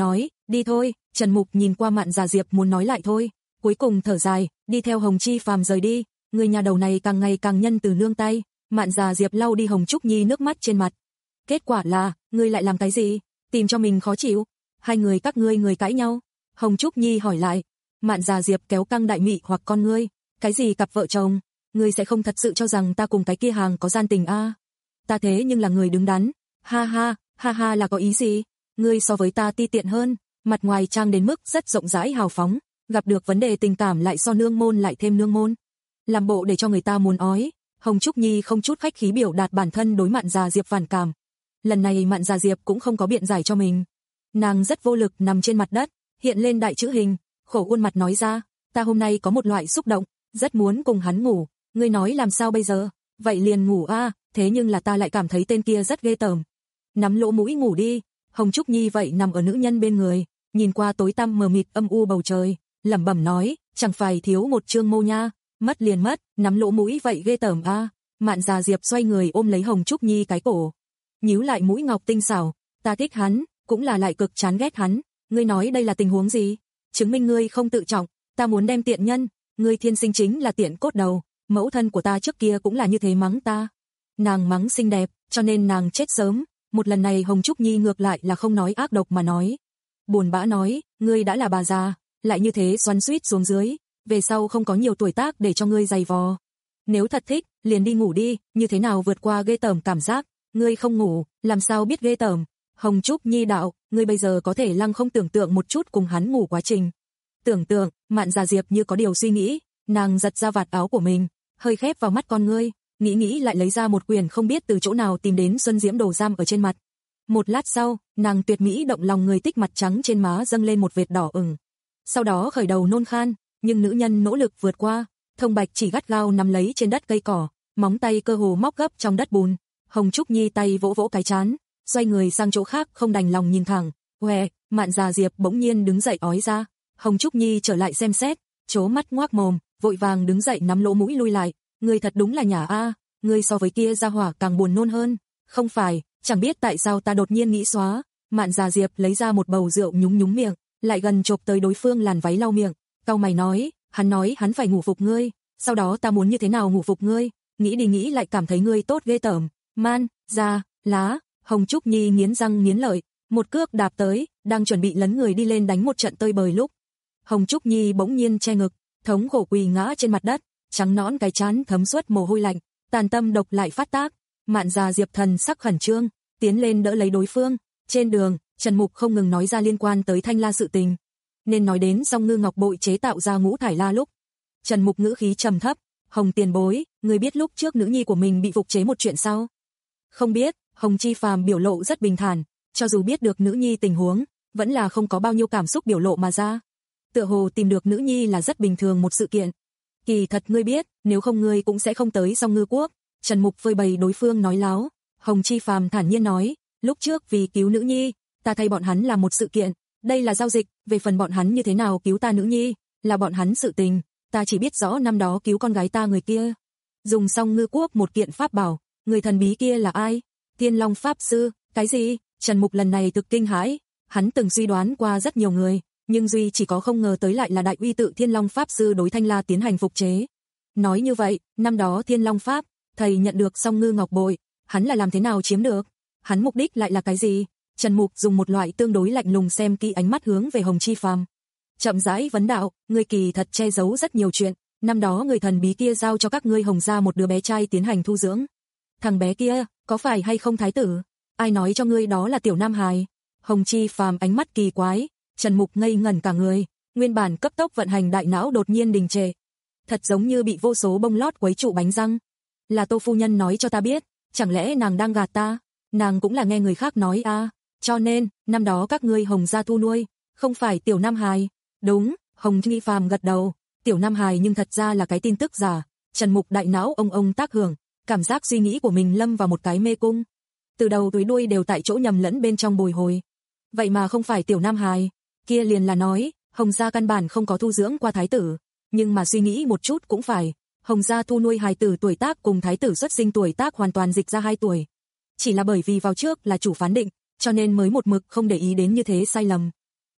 Đi thôi, Trần Mục nhìn qua Mạn Già Diệp muốn nói lại thôi, cuối cùng thở dài, đi theo Hồng Chi Phàm rời đi, người nhà đầu này càng ngày càng nhân từ lương tay. Mạn Già Diệp lau đi Hồng Trúc Nhi nước mắt trên mặt. Kết quả là, ngươi lại làm cái gì? Tìm cho mình khó chịu? Hai người các ngươi người cãi nhau? Hồng Trúc Nhi hỏi lại. Mạn Già Diệp kéo căng đại mị hoặc con ngươi, cái gì cặp vợ chồng? Ngươi sẽ không thật sự cho rằng ta cùng cái kia hàng có gian tình a? À? Ta thế nhưng là người đứng đắn. Ha ha, ha ha là có ý gì? Ngươi so với ta ti tiện hơn, mặt ngoài trang đến mức rất rộng rãi hào phóng, gặp được vấn đề tình cảm lại so nương môn lại thêm nương môn. Làm bộ để cho người ta muốn ói. Hồng Trúc Nhi không chút khách khí biểu đạt bản thân đối Mạn Già Diệp phản cảm. Lần này Mạn Già Diệp cũng không có biện giải cho mình. Nàng rất vô lực nằm trên mặt đất, hiện lên đại chữ hình, khổ khuôn mặt nói ra, ta hôm nay có một loại xúc động, rất muốn cùng hắn ngủ, ngươi nói làm sao bây giờ? Vậy liền ngủ a, à, thế nhưng là ta lại cảm thấy tên kia rất ghê tởm. Nắm lỗ mũi ngủ đi. Hồng Trúc Nhi vậy nằm ở nữ nhân bên người, nhìn qua tối tăm mờ mịt âm u bầu trời, lẩm bẩm nói, chẳng phải thiếu một chương mô nha, mất liền mất, nắm lỗ mũi vậy ghê tởm a. À. Mạn Già Diệp xoay người ôm lấy Hồng Trúc Nhi cái cổ, nhíu lại mũi ngọc tinh xảo, ta thích hắn, cũng là lại cực chán ghét hắn, ngươi nói đây là tình huống gì? Chứng minh ngươi không tự trọng, ta muốn đem tiện nhân, ngươi thiên sinh chính là tiện cốt đầu, mẫu thân của ta trước kia cũng là như thế mắng ta. Nàng mắng xinh đẹp, cho nên nàng chết sớm, một lần này Hồng Trúc Nhi ngược lại là không nói ác độc mà nói. Buồn bã nói, ngươi đã là bà già, lại như thế xoắn xuýt xuống dưới, về sau không có nhiều tuổi tác để cho ngươi dày vò. Nếu thật thích, liền đi ngủ đi, như thế nào vượt qua ghê tởm cảm giác, ngươi không ngủ, làm sao biết ghê tởm. Hồng Trúc Nhi đạo, ngươi bây giờ có thể lăng không tưởng tượng một chút cùng hắn ngủ quá trình. Tưởng tượng, Mạn Già Diệp như có điều suy nghĩ, nàng giật ra vạt áo của mình, hơi khép vào mắt con ngươi, nghĩ nghĩ lại lấy ra một quyển không biết từ chỗ nào tìm đến Xuân Diễm đồ giam ở trên mặt. Một lát sau, nàng tuyệt mỹ động lòng người tích mặt trắng trên má dâng lên một vệt đỏ ửng. Sau đó khởi đầu nôn khan, nhưng nữ nhân nỗ lực vượt qua, Thông Bạch chỉ gắt gao nắm lấy trên đất cây cỏ, móng tay cơ hồ móc gấp trong đất bùn. Hồng Trúc Nhi tay vỗ vỗ cái trán, xoay người sang chỗ khác không đành lòng nhìn thẳng. Què, Mạn Già Diệp bỗng nhiên đứng dậy ói ra. Hồng Trúc Nhi trở lại xem xét, trố mắt ngoác mồm, vội vàng đứng dậy nắm lỗ mũi lui lại. Ngươi thật đúng là nhả a, ngươi so với kia gia hỏa càng buồn nôn hơn. Không phải, chẳng biết tại sao ta đột nhiên nghĩ xóa. Mạn Già Diệp lấy ra một bầu rượu nhúng nhúng miệng, lại gần chộp tới đối phương làn váy lau miệng. Cau mày nói, hắn nói hắn phải ngủ phục ngươi, sau đó ta muốn như thế nào ngủ phục ngươi? Nghĩ đi nghĩ lại cảm thấy ngươi tốt ghê tởm. Man, ra, lá. Hồng Trúc Nhi nghiến răng nghiến lợi, một cước đạp tới, đang chuẩn bị lấn người đi lên đánh một trận tơi bời lúc. Hồng Trúc Nhi bỗng nhiên che ngực, thống khổ quỳ ngã trên mặt đất, trắng nõn cái trán thấm suốt mồ hôi lạnh, tàn tâm độc lại phát tác. Mạn Già Diệp thần sắc khẩn trương, tiến lên đỡ lấy đối phương. Trên đường, Trần Mục không ngừng nói ra liên quan tới Thanh La sự tình, nên nói đến Song Ngư Ngọc Bội chế tạo ra ngũ thải la lúc, Trần Mục ngữ khí trầm thấp, Hồng tiền bối, người biết lúc trước nữ nhi của mình bị phục chế một chuyện sao? Không biết. Hồng Chi Phàm biểu lộ rất bình thản, cho dù biết được nữ nhi tình huống, vẫn là không có bao nhiêu cảm xúc biểu lộ mà ra. Tựa hồ tìm được nữ nhi là rất bình thường một sự kiện. Kỳ thật ngươi biết, nếu không ngươi cũng sẽ không tới Song Ngư Quốc. Trần Mục phơi bày đối phương nói láo. Hồng Chi Phàm thản nhiên nói, lúc trước vì cứu nữ nhi, ta thay bọn hắn làm một sự kiện, đây là giao dịch, về phần bọn hắn như thế nào cứu ta nữ nhi, là bọn hắn sự tình, ta chỉ biết rõ năm đó cứu con gái ta người kia. Dùng Song Ngư Quốc một kiện pháp bảo, người thần bí kia là ai? Thiên Long Pháp Sư, cái gì? Trần Mục lần này thực kinh hãi, hắn từng suy đoán qua rất nhiều người, nhưng duy chỉ có không ngờ tới lại là đại uy tự Thiên Long Pháp Sư đối Thanh La tiến hành phục chế. Nói như vậy, năm đó Thiên Long Pháp, thầy nhận được Song Ngư Ngọc Bội, hắn là làm thế nào chiếm được? Hắn mục đích lại là cái gì? Trần Mục dùng một loại tương đối lạnh lùng xem kỹ ánh mắt hướng về Hồng Chi Phàm. Chậm rãi vấn đạo, ngươi kỳ thật che giấu rất nhiều chuyện, năm đó người thần bí kia giao cho các ngươi Hồng gia một đứa bé trai tiến hành thu dưỡng. Thằng bé kia, có phải hay không thái tử? Ai nói cho ngươi đó là tiểu nam hài? Hồng Chi Phàm ánh mắt kỳ quái, Trần Mục ngây ngẩn cả người, nguyên bản cấp tốc vận hành đại não đột nhiên đình trệ. Thật giống như bị vô số bông lót quấy trụ bánh răng. Là Tô phu nhân nói cho ta biết, chẳng lẽ nàng đang gạt ta? Nàng cũng là nghe người khác nói à, cho nên, năm đó các ngươi Hồng gia thu nuôi, không phải tiểu nam hài. Đúng, Hồng Chi Phàm gật đầu, tiểu nam hài nhưng thật ra là cái tin tức giả. Trần Mục đại não ông ông tác hưởng, cảm giác suy nghĩ của mình lâm vào một cái mê cung. Từ đầu tới đuôi đều tại chỗ nhầm lẫn bên trong bồi hồi. Vậy mà không phải tiểu nam hài, kia liền là nói, Hồng gia căn bản không có thu dưỡng qua thái tử, nhưng mà suy nghĩ một chút cũng phải, Hồng gia thu nuôi hài tử tuổi tác cùng thái tử xuất sinh tuổi tác hoàn toàn dịch ra hai tuổi. Chỉ là bởi vì vào trước là chủ phán định, cho nên mới một mực không để ý đến như thế sai lầm.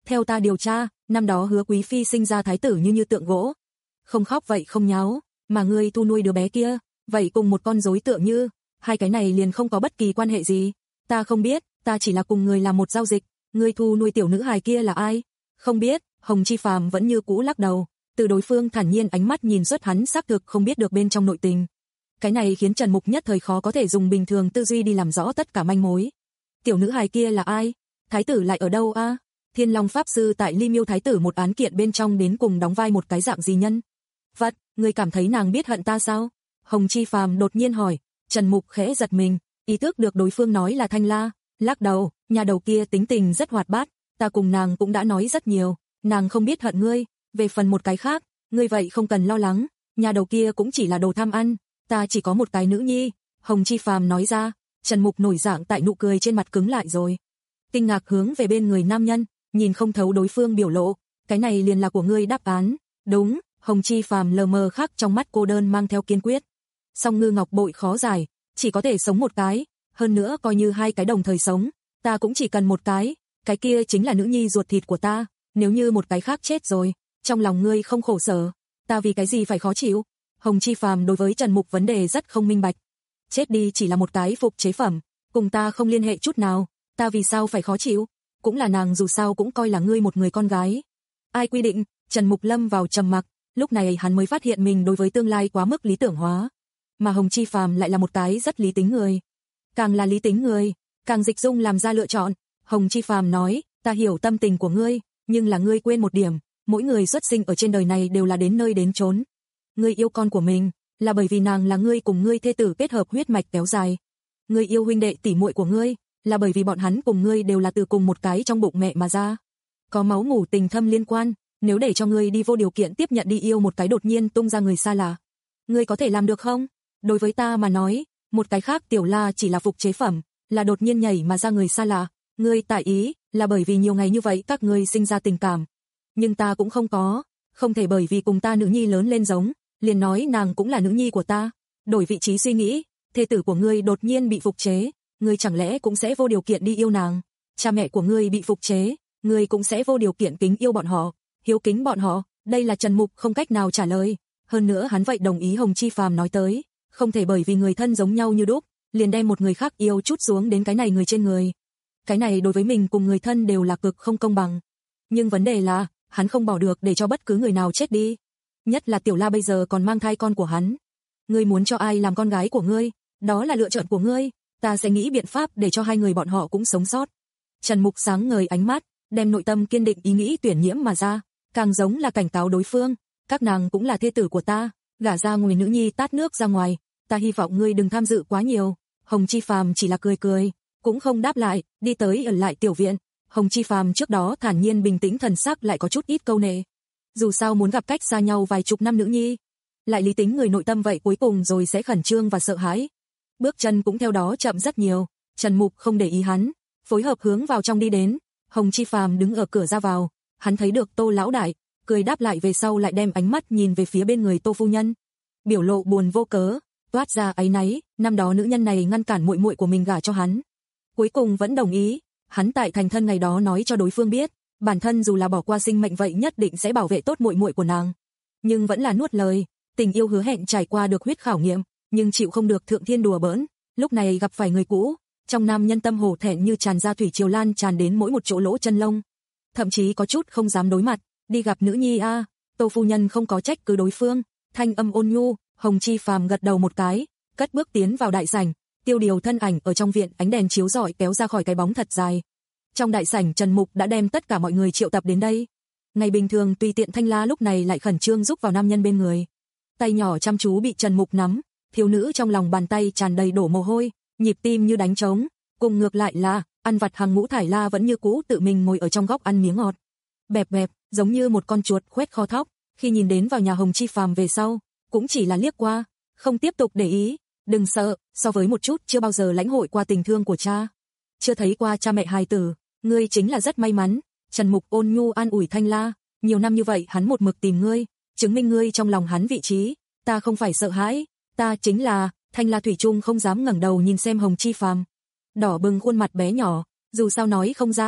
Theo ta điều tra, năm đó Hứa quý phi sinh ra thái tử như như tượng gỗ. Không khóc vậy không nháo, mà ngươi thu nuôi đứa bé kia, vậy cùng một con rối tượng như, hai cái này liền không có bất kỳ quan hệ gì. Ta không biết, ta chỉ là cùng người làm một giao dịch, ngươi thu nuôi tiểu nữ hài kia là ai? Không biết, Hồng Chi Phàm vẫn như cũ lắc đầu, từ đối phương thản nhiên ánh mắt nhìn xuất hắn xác thực không biết được bên trong nội tình. Cái này khiến Trần Mục nhất thời khó có thể dùng bình thường tư duy đi làm rõ tất cả manh mối. Tiểu nữ hài kia là ai? Thái tử lại ở đâu a? À? Thiên Long Pháp Sư tại Ly Miêu Thái tử một án kiện bên trong đến cùng đóng vai một cái dạng gì nhân? Vật, ngươi cảm thấy nàng biết hận ta sao? Hồng Chi Phàm đột nhiên hỏi. Trần Mục khẽ giật mình, ý thức được đối phương nói là Thanh La, lắc đầu, nhà đầu kia tính tình rất hoạt bát, ta cùng nàng cũng đã nói rất nhiều, nàng không biết hận ngươi, về phần một cái khác, ngươi vậy không cần lo lắng, nhà đầu kia cũng chỉ là đồ tham ăn, ta chỉ có một cái nữ nhi, Hồng Chi Phàm nói ra. Trần Mục nổi dạng tại nụ cười trên mặt cứng lại rồi. Kinh ngạc hướng về bên người nam nhân, nhìn không thấu đối phương biểu lộ, cái này liền là của ngươi đáp án. Đúng, Hồng Chi Phàm lờ mờ khác trong mắt cô đơn mang theo kiên quyết. Song ngư ngọc bội khó giải, chỉ có thể sống một cái, hơn nữa coi như hai cái đồng thời sống, ta cũng chỉ cần một cái, cái kia chính là nữ nhi ruột thịt của ta, nếu như một cái khác chết rồi, trong lòng ngươi không khổ sở, ta vì cái gì phải khó chịu? Hồng Chi Phàm đối với Trần Mục vấn đề rất không minh bạch. Chết đi chỉ là một cái phục chế phẩm, cùng ta không liên hệ chút nào, ta vì sao phải khó chịu? Cũng là nàng dù sao cũng coi là ngươi một người con gái. Ai quy định? Trần Mục lâm vào trầm mặc, lúc này hắn mới phát hiện mình đối với tương lai quá mức lý tưởng hóa. Mà Hồng Chi Phàm lại là một cái rất lý tính người. Càng là lý tính người, càng dịch dung làm ra lựa chọn. Hồng Chi Phàm nói, ta hiểu tâm tình của ngươi, nhưng là ngươi quên một điểm, mỗi người xuất sinh ở trên đời này đều là đến nơi đến chốn. Ngươi yêu con của mình, là bởi vì nàng là ngươi cùng ngươi thê tử kết hợp huyết mạch kéo dài. Ngươi yêu huynh đệ tỷ muội của ngươi, là bởi vì bọn hắn cùng ngươi đều là từ cùng một cái trong bụng mẹ mà ra. Có máu mủ tình thâm liên quan, nếu để cho ngươi đi vô điều kiện tiếp nhận đi yêu một cái đột nhiên tung ra người xa lạ, ngươi có thể làm được không? Đối với ta mà nói, một cái khác Tiểu La chỉ là phục chế phẩm, là đột nhiên nhảy mà ra người xa lạ, ngươi tại ý, là bởi vì nhiều ngày như vậy các ngươi sinh ra tình cảm. Nhưng ta cũng không có, không thể bởi vì cùng ta nữ nhi lớn lên giống, liền nói nàng cũng là nữ nhi của ta. Đổi vị trí suy nghĩ, thê tử của ngươi đột nhiên bị phục chế, ngươi chẳng lẽ cũng sẽ vô điều kiện đi yêu nàng? Cha mẹ của ngươi bị phục chế, ngươi cũng sẽ vô điều kiện kính yêu bọn họ, hiếu kính bọn họ? Đây là Trần Mục không cách nào trả lời. Hơn nữa hắn vậy đồng ý Hồng Chi Phàm nói tới, không thể bởi vì người thân giống nhau như đúc, liền đem một người khác yêu chút xuống đến cái này người trên người. Cái này đối với mình cùng người thân đều là cực không công bằng. Nhưng vấn đề là, hắn không bỏ được để cho bất cứ người nào chết đi. Nhất là Tiểu La bây giờ còn mang thai con của hắn. Ngươi muốn cho ai làm con gái của ngươi, đó là lựa chọn của ngươi, ta sẽ nghĩ biện pháp để cho hai người bọn họ cũng sống sót. Trần Mục sáng ngời ánh mắt, đem nội tâm kiên định ý nghĩ tuyển nhiễm mà ra, càng giống là cảnh cáo đối phương, các nàng cũng là thê tử của ta, gả ra người nữ nhi tát nước ra ngoài, ta hy vọng ngươi đừng tham dự quá nhiều. Hồng Chi Phàm chỉ là cười cười, cũng không đáp lại, đi tới ở lại tiểu viện. Hồng Chi Phàm trước đó thản nhiên bình tĩnh thần sắc lại có chút ít câu nệ. Dù sao muốn gặp cách xa nhau vài chục năm nữ nhi, lại lý tính người nội tâm vậy cuối cùng rồi sẽ khẩn trương và sợ hãi. Bước chân cũng theo đó chậm rất nhiều, Trần Mục không để ý hắn, phối hợp hướng vào trong đi đến. Hồng Chi Phàm đứng ở cửa ra vào, hắn thấy được Tô lão đại, cười đáp lại về sau lại đem ánh mắt nhìn về phía bên người Tô phu nhân. Biểu lộ buồn vô cớ, toát ra áy náy, năm đó nữ nhân này ngăn cản muội muội của mình gả cho hắn. Cuối cùng vẫn đồng ý, hắn tại thành thân ngày đó nói cho đối phương biết, bản thân dù là bỏ qua sinh mệnh vậy nhất định sẽ bảo vệ tốt muội muội của nàng. Nhưng vẫn là nuốt lời, tình yêu hứa hẹn trải qua được huyết khảo nghiệm, nhưng chịu không được thượng thiên đùa bỡn, lúc này gặp phải người cũ, trong nam nhân tâm hổ thẹn như tràn ra thủy triều lan tràn đến mỗi một chỗ lỗ chân lông. Thậm chí có chút không dám đối mặt, đi gặp nữ nhi a. À. Tô phu nhân không có trách cứ đối phương, thanh âm ôn nhu. Hồng Chi Phàm gật đầu một cái, cất bước tiến vào đại sảnh, Tiêu Điều thân ảnh ở trong viện ánh đèn chiếu rọi kéo ra khỏi cái bóng thật dài. Trong đại sảnh Trần Mục đã đem tất cả mọi người triệu tập đến đây. Ngày bình thường tùy tiện Thanh La lúc này lại khẩn trương giúp vào nam nhân bên người. Tay nhỏ chăm chú bị Trần Mục nắm, thiếu nữ trong lòng bàn tay tràn đầy đổ mồ hôi, nhịp tim như đánh trống. Cùng ngược lại là, ăn vặt hàng ngũ Thải La vẫn như cũ tự mình ngồi ở trong góc ăn miếng ngọt. Bẹp bẹp, giống như một con chuột khoét kho thóc, khi nhìn đến vào nhà Hồng Chi Phàm về sau, cũng chỉ là liếc qua, không tiếp tục để ý. Đừng sợ, so với một chút chưa bao giờ lãnh hội qua tình thương của cha, chưa thấy qua cha mẹ hài tử, ngươi chính là rất may mắn. Trần Mục ôn nhu an ủi Thanh La, nhiều năm như vậy hắn một mực tìm ngươi, chứng minh ngươi trong lòng hắn vị trí, ta không phải sợ hãi, ta chính là. Thanh La thủy chung không dám ngẩng đầu nhìn xem Hồng Chi Phàm, đỏ bừng khuôn mặt bé nhỏ, dù sao nói không ra,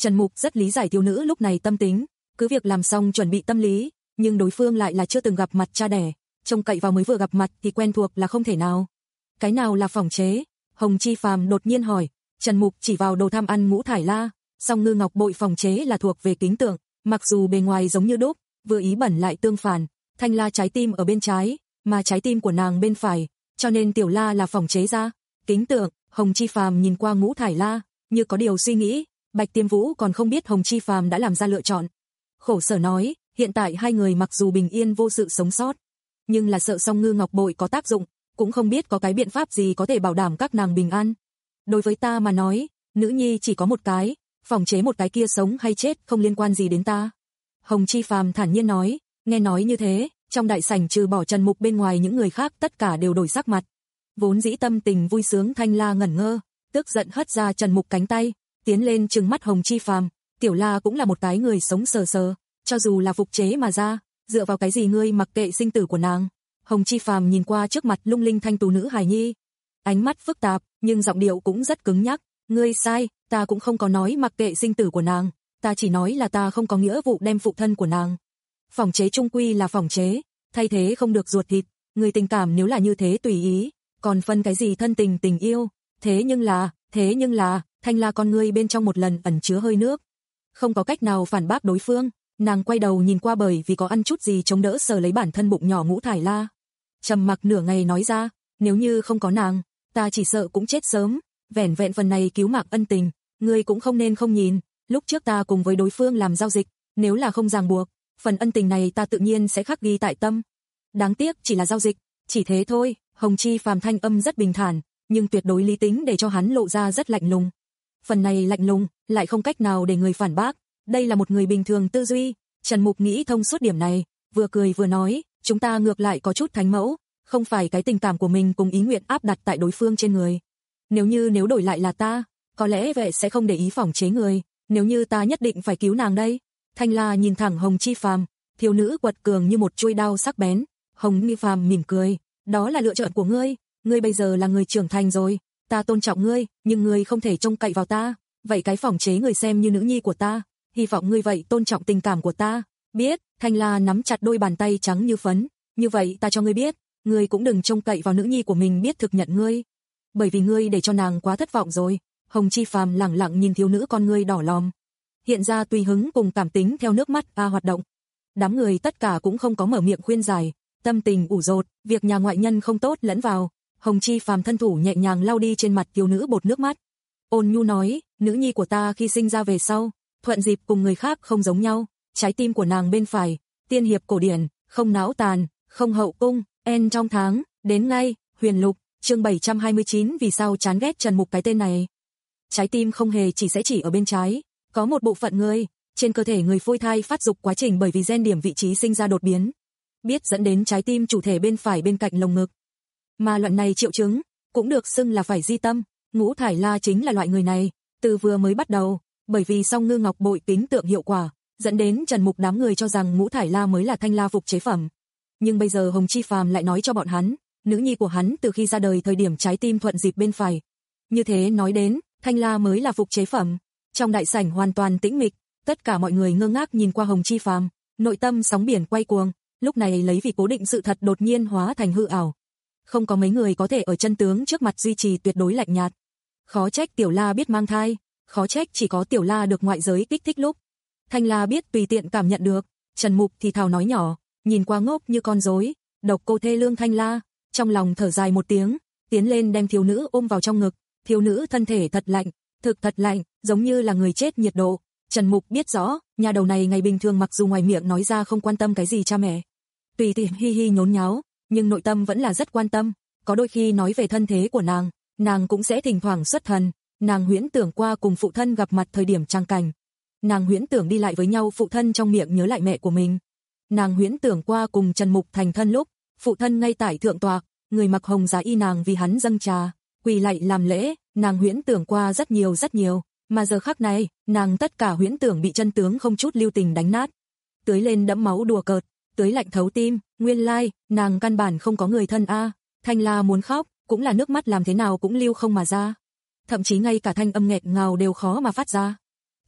Trần Mục rất lý giải thiếu nữ lúc này tâm tính, cứ việc làm xong chuẩn bị tâm lý, nhưng đối phương lại là chưa từng gặp mặt cha đẻ, trông cậy vào mới vừa gặp mặt thì quen thuộc là không thể nào. Cái nào là phỏng chế? Hồng Chi Phàm đột nhiên hỏi. Trần Mục chỉ vào đồ tham ăn ngũ thải la, song ngư ngọc bội phỏng chế là thuộc về kính tượng, mặc dù bề ngoài giống như đúc, vừa ý bẩn lại tương phản, thanh la trái tim ở bên trái, mà trái tim của nàng bên phải, cho nên tiểu la là phỏng chế ra. Kính tượng. Hồng Chi Phàm nhìn qua ngũ thải la, như có điều suy nghĩ, Bạch Tiêm Vũ còn không biết Hồng Chi Phàm đã làm ra lựa chọn. Khổ sở nói, hiện tại hai người mặc dù bình yên vô sự sống sót, nhưng là sợ song ngư ngọc bội có tác dụng, cũng không biết có cái biện pháp gì có thể bảo đảm các nàng bình an. Đối với ta mà nói, nữ nhi chỉ có một cái, phỏng chế một cái kia sống hay chết không liên quan gì đến ta. Hồng Chi Phàm thản nhiên nói. Nghe nói như thế, trong đại sảnh trừ bỏ Trần Mục bên ngoài những người khác tất cả đều đổi sắc mặt. Vốn dĩ tâm tình vui sướng Thanh La ngẩn ngơ, tức giận hất ra Trần Mục cánh tay, tiến lên trừng mắt Hồng Chi Phàm. Tiểu La cũng là một cái người sống sờ sờ, cho dù là phục chế mà ra, dựa vào cái gì ngươi mặc kệ sinh tử của nàng? Hồng Chi Phàm nhìn qua trước mặt lung linh thanh tú nữ hài nhi, ánh mắt phức tạp, nhưng giọng điệu cũng rất cứng nhắc. Ngươi sai, ta cũng không có nói mặc kệ sinh tử của nàng, ta chỉ nói là ta không có nghĩa vụ đem phụ thân của nàng. Phỏng chế trung quy là phỏng chế, thay thế không được ruột thịt, người tình cảm nếu là như thế tùy ý, còn phân cái gì thân tình tình yêu, thế nhưng là, thế nhưng là, Thanh La con ngươi bên trong một lần ẩn chứa hơi nước. Không có cách nào phản bác đối phương, nàng quay đầu nhìn qua bởi vì có ăn chút gì chống đỡ sờ lấy bản thân bụng nhỏ ngũ thải la. Trầm mặc nửa ngày nói ra, nếu như không có nàng, ta chỉ sợ cũng chết sớm, vẻn vẹn phần này cứu mạng ân tình, ngươi cũng không nên không nhìn, lúc trước ta cùng với đối phương làm giao dịch, nếu là không ràng buộc, phần ân tình này ta tự nhiên sẽ khắc ghi tại tâm. Đáng tiếc chỉ là giao dịch, chỉ thế thôi. Hồng Chi Phàm thanh âm rất bình thản, nhưng tuyệt đối lý tính để cho hắn lộ ra rất lạnh lùng. Phần này lạnh lùng, lại không cách nào để người phản bác, đây là một người bình thường tư duy. Trần Mục nghĩ thông suốt điểm này, vừa cười vừa nói, chúng ta ngược lại có chút thánh mẫu, không phải cái tình cảm của mình cùng ý nguyện áp đặt tại đối phương trên người. Nếu như nếu đổi lại là ta, có lẽ vệ sẽ không để ý phỏng chế người, nếu như ta nhất định phải cứu nàng đây. Thanh La nhìn thẳng Hồng Chi Phàm, thiếu nữ quật cường như một chuôi đao sắc bén. Hồng Chi Phàm mỉm cười, đó là lựa chọn của ngươi, ngươi bây giờ là người trưởng thành rồi, ta tôn trọng ngươi, nhưng ngươi không thể trông cậy vào ta, vậy cái phỏng chế người xem như nữ nhi của ta, hy vọng ngươi vậy tôn trọng tình cảm của ta. Biết. Thanh La nắm chặt đôi bàn tay trắng như phấn, như vậy ta cho ngươi biết, ngươi cũng đừng trông cậy vào nữ nhi của mình biết thực nhận ngươi, bởi vì ngươi để cho nàng quá thất vọng rồi. Hồng Chi Phàm lẳng lặng nhìn thiếu nữ con ngươi đỏ lòm, hiện ra tùy hứng cùng cảm tính theo nước mắt a hoạt động. Đám người tất cả cũng không có mở miệng khuyên giải, tâm tình ủ rột, việc nhà ngoại nhân không tốt lẫn vào. Hồng Chi Phàm thân thủ nhẹ nhàng lau đi trên mặt thiếu nữ bột nước mắt, ôn nhu nói, nữ nhi của ta khi sinh ra về sau, thuận dịp cùng người khác không giống nhau, trái tim của nàng bên phải, tiên hiệp cổ điển, không não tàn, không hậu cung, en trong tháng, đến ngay, huyền lục, chương bảy trăm hai mươi chín vì sao chán ghét Trần Mục cái tên này. Trái tim không hề chỉ sẽ chỉ ở bên trái, có một bộ phận người, trên cơ thể người phôi thai phát dục quá trình bởi vì gen điểm vị trí sinh ra đột biến, biết dẫn đến trái tim chủ thể bên phải bên cạnh lồng ngực. Mà loại này triệu chứng, cũng được xưng là phải di tâm, ngũ thải la chính là loại người này, từ vừa mới bắt đầu, bởi vì song ngư ngọc bội kính tượng hiệu quả, dẫn đến Trần Mục đám người cho rằng ngũ thải la mới là Thanh La phục chế phẩm. Nhưng bây giờ Hồng Chi Phàm lại nói cho bọn hắn, nữ nhi của hắn từ khi ra đời thời điểm trái tim thuận dịp bên phải. Như thế nói đến, Thanh La mới là phục chế phẩm. Trong đại sảnh hoàn toàn tĩnh mịch, tất cả mọi người ngơ ngác nhìn qua Hồng Chi Phàm, nội tâm sóng biển quay cuồng, lúc này lấy vì cố định sự thật đột nhiên hóa thành hư ảo. Không có mấy người có thể ở chân tướng trước mặt duy trì tuyệt đối lạnh nhạt. Khó trách Tiểu La biết mang thai, khó trách chỉ có Tiểu La được ngoại giới kích thích lúc Thanh La biết tùy tiện cảm nhận được. Trần Mục thì thào nói nhỏ, nhìn qua ngốc như con rối, độc cô thê lương Thanh La, trong lòng thở dài một tiếng, tiến lên đem thiếu nữ ôm vào trong ngực. Thiếu nữ thân thể thật lạnh, thực thật lạnh, giống như là người chết nhiệt độ. Trần Mục biết rõ, nhà đầu này ngày bình thường mặc dù ngoài miệng nói ra không quan tâm cái gì cha mẹ, tùy tiện hi hi nhốn nháo, nhưng nội tâm vẫn là rất quan tâm. Có đôi khi nói về thân thế của nàng, nàng cũng sẽ thỉnh thoảng xuất thần. Nàng huyễn tưởng qua cùng phụ thân gặp mặt thời điểm trang cảnh, nàng huyễn tưởng đi lại với nhau phụ thân trong miệng nhớ lại mẹ của mình. Nàng huyễn tưởng qua cùng Trần Mục thành thân lúc, phụ thân ngay tại thượng tọa, người mặc hồng giá y nàng vì hắn dâng trà, quỳ lạy làm lễ. Nàng huyễn tưởng qua rất nhiều rất nhiều, mà giờ khắc này, nàng tất cả huyễn tưởng bị chân tướng không chút lưu tình đánh nát, tưới lên đẫm máu đùa cợt, tưới lạnh thấu tim. Nguyên lai, nàng căn bản không có người thân a. Thanh La muốn khóc, cũng là nước mắt làm thế nào cũng lưu không mà ra, thậm chí ngay cả thanh âm nghẹt ngào đều khó mà phát ra.